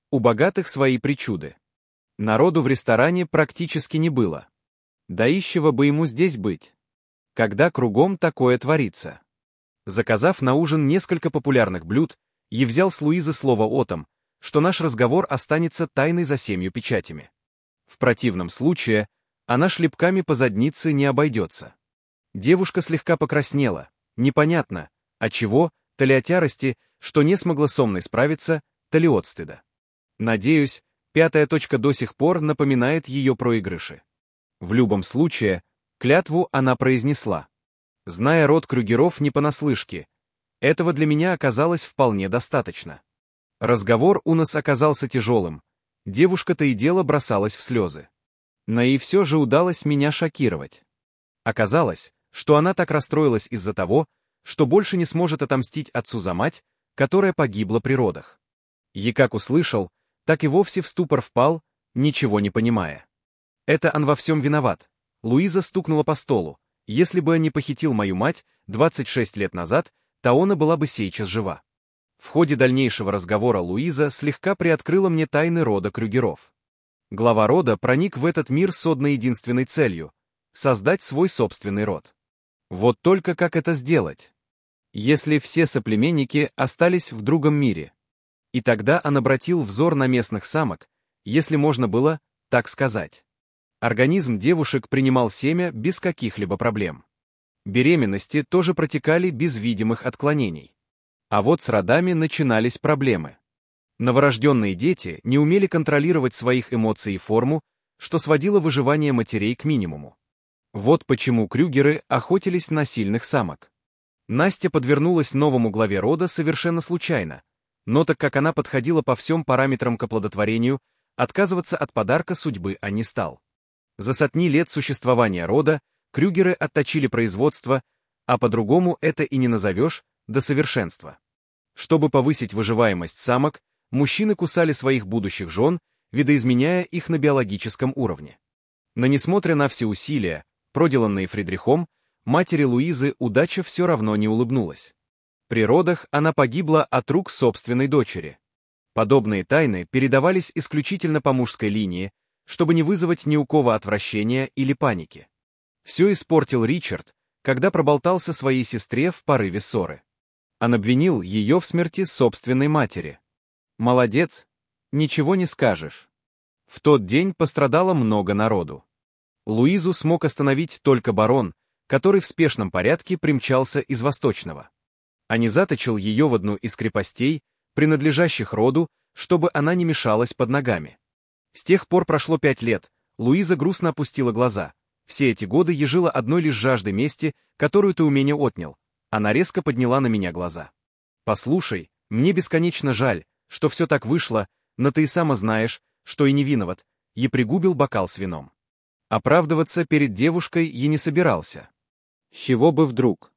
Speaker 1: У богатых свои причуды. Народу в ресторане практически не было. Да ищего бы ему здесь быть. Когда кругом такое творится. Заказав на ужин несколько популярных блюд, я взял с Луизы слово о том, что наш разговор останется тайной за семью печатями. В противном случае она шлепками по заднице не обойдется. Девушка слегка покраснела, непонятно, от чего, то ли от ярости, что не смогла со мной справиться, то ли от стыда. Надеюсь, пятая точка до сих пор напоминает ее проигрыши. В любом случае, клятву она произнесла. Зная род Крюгеров не понаслышке, этого для меня оказалось вполне достаточно. Разговор у нас оказался тяжелым, девушка то и дело бросалась в слезы. Но и все же удалось меня шокировать. Оказалось, что она так расстроилась из-за того, что больше не сможет отомстить отцу за мать, которая погибла при родах. И как услышал, так и вовсе в ступор впал, ничего не понимая. Это он во всем виноват. Луиза стукнула по столу. Если бы он не похитил мою мать двадцать шесть лет назад, то она была бы сейчас жива. В ходе дальнейшего разговора Луиза слегка приоткрыла мне тайны рода Крюгеров. Глава рода проник в этот мир с одной единственной целью — создать свой собственный род. Вот только как это сделать? Если все соплеменники остались в другом мире. И тогда он обратил взор на местных самок, если можно было так сказать. Организм девушек принимал семя без каких-либо проблем. Беременности тоже протекали без видимых отклонений. А вот с родами начинались проблемы. Новорожденные дети не умели контролировать своих эмоций и форму, что сводило выживание матерей к минимуму. Вот почему Крюгеры охотились на сильных самок. Настя подвернулась новому главе рода совершенно случайно, но так как она подходила по всем параметрам к оплодотворению, отказываться от подарка судьбы он не стал. За сотни лет существования рода Крюгеры отточили производство, а по-другому это и не назовешь, до совершенства. Чтобы повысить выживаемость самок, мужчины кусали своих будущих жен, видоизменяя их на биологическом уровне. Но несмотря на все усилия, проделанные Фридрихом, матери Луизы удача все равно не улыбнулась. При родах она погибла от рук собственной дочери. Подобные тайны передавались исключительно по мужской линии, чтобы не вызвать ни у кого отвращения или паники. Все испортил Ричард, когда проболтался своей сестре в порыве ссоры. Он обвинил ее в смерти собственной матери. Молодец, ничего не скажешь. В тот день пострадало много народу. Луизу смог остановить только барон, который в спешном порядке примчался из Восточного. А не заточил ее в одну из крепостей, принадлежащих роду, чтобы она не мешалась под ногами. С тех пор прошло пять лет, Луиза грустно опустила глаза. Все эти годы я жила одной лишь жаждой мести, которую ты у меня отнял. Она резко подняла на меня глаза. «Послушай, мне бесконечно жаль, что все так вышло, но ты и сама знаешь, что и не виноват», и пригубил бокал с вином. Оправдываться перед девушкой я не собирался. С чего бы вдруг?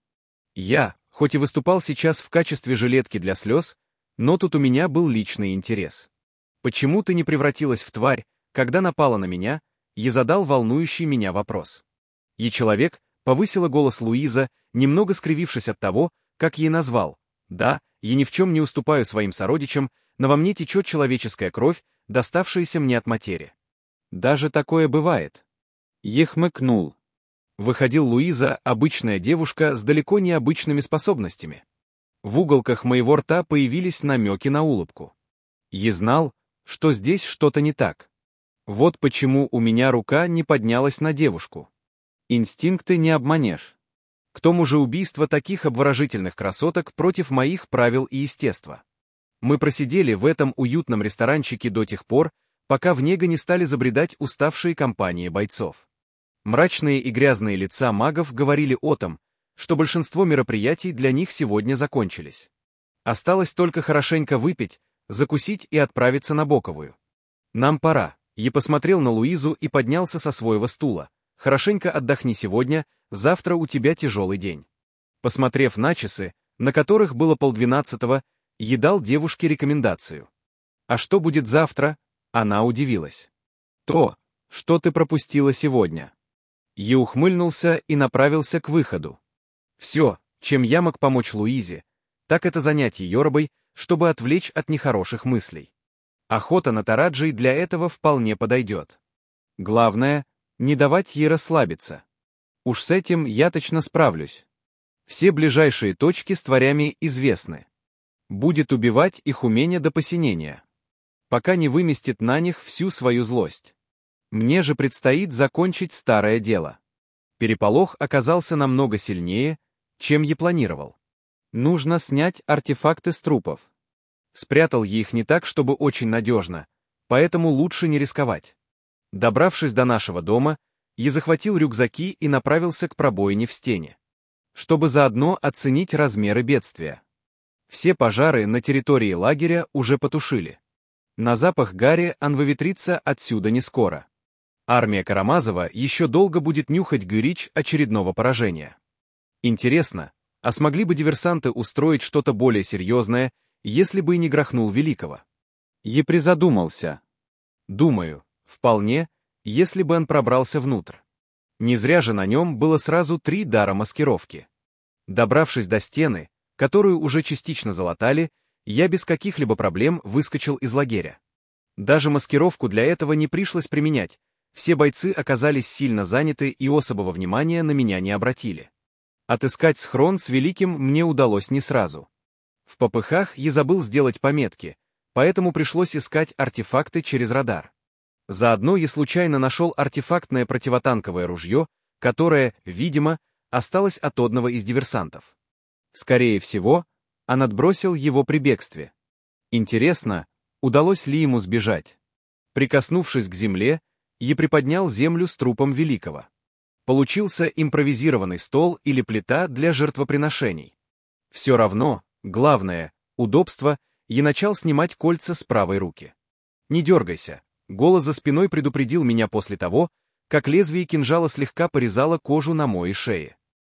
Speaker 1: Я, хоть и выступал сейчас в качестве жилетки для слез, но тут у меня был личный интерес. Почему ты не превратилась в тварь, когда напала на меня, я задал волнующий меня вопрос. И человек, повысила голос Луиза, немного скривившись от того, как ей назвал. Да, я ни в чем не уступаю своим сородичам, но во мне течет человеческая кровь, доставшаяся мне от матери. Даже такое бывает. Я хмыкнул. Выходил Луиза, обычная девушка с далеко не обычными способностями. В уголках моего рта появились намеки на улыбку. Я знал, что здесь что-то не так. Вот почему у меня рука не поднялась на девушку. Инстинкты не обманешь. К тому же убийство таких обворожительных красоток против моих правил и естества. Мы просидели в этом уютном ресторанчике до тех пор, пока в него не стали забредать уставшие компании бойцов. Мрачные и грязные лица магов говорили о том, что большинство мероприятий для них сегодня закончились. Осталось только хорошенько выпить, закусить и отправиться на боковую. Нам пора. Я посмотрел на Луизу и поднялся со своего стула. Хорошенько отдохни сегодня, завтра у тебя тяжелый день. Посмотрев на часы, на которых было полдвенадцатого, я дал девушке рекомендацию. А что будет завтра? Она удивилась. То, что ты пропустила сегодня. Я ухмыльнулся и направился к выходу. Все, чем я мог помочь Луизе, так это занять ее робой, чтобы отвлечь от нехороших мыслей. Охота на тараджей для этого вполне подойдет. Главное, не давать ей расслабиться. Уж с этим я точно справлюсь. Все ближайшие точки с тварями известны. Будет убивать их умение до посинения, пока не выместит на них всю свою злость. Мне же предстоит закончить старое дело. Переполох оказался намного сильнее, чем я планировал. Нужно снять артефакты с трупов. Спрятал я их не так, чтобы очень надежно, поэтому лучше не рисковать. Добравшись до нашего дома, я захватил рюкзаки и направился к пробоине в стене, чтобы заодно оценить размеры бедствия. Все пожары на территории лагеря уже потушили. На запах гари анвоветриться отсюда не скоро. Армия Карамазова еще долго будет нюхать горечь очередного поражения. Интересно, а смогли бы диверсанты устроить что-то более серьезное, если бы и не грохнул Великого? Я призадумался. Думаю, вполне, если бы он пробрался внутрь. Не зря же на нем было сразу три дара маскировки. Добравшись до стены, которую уже частично залатали, я без каких-либо проблем выскочил из лагеря. Даже маскировку для этого не пришлось применять, все бойцы оказались сильно заняты и особого внимания на меня не обратили. Отыскать схрон с Великим мне удалось не сразу. В попыхах я забыл сделать пометки, поэтому пришлось искать артефакты через радар. Заодно я случайно нашел артефактное противотанковое ружье, которое, видимо, осталось от одного из диверсантов. Скорее всего, он отбросил его при бегстве. Интересно, удалось ли ему сбежать? Прикоснувшись к земле, я приподнял землю с трупом Великого. Получился импровизированный стол или плита для жертвоприношений. Все равно, главное, удобство, я начал снимать кольца с правой руки. Не дергайся, голос за спиной предупредил меня после того, как лезвие кинжала слегка порезало кожу на моей шее.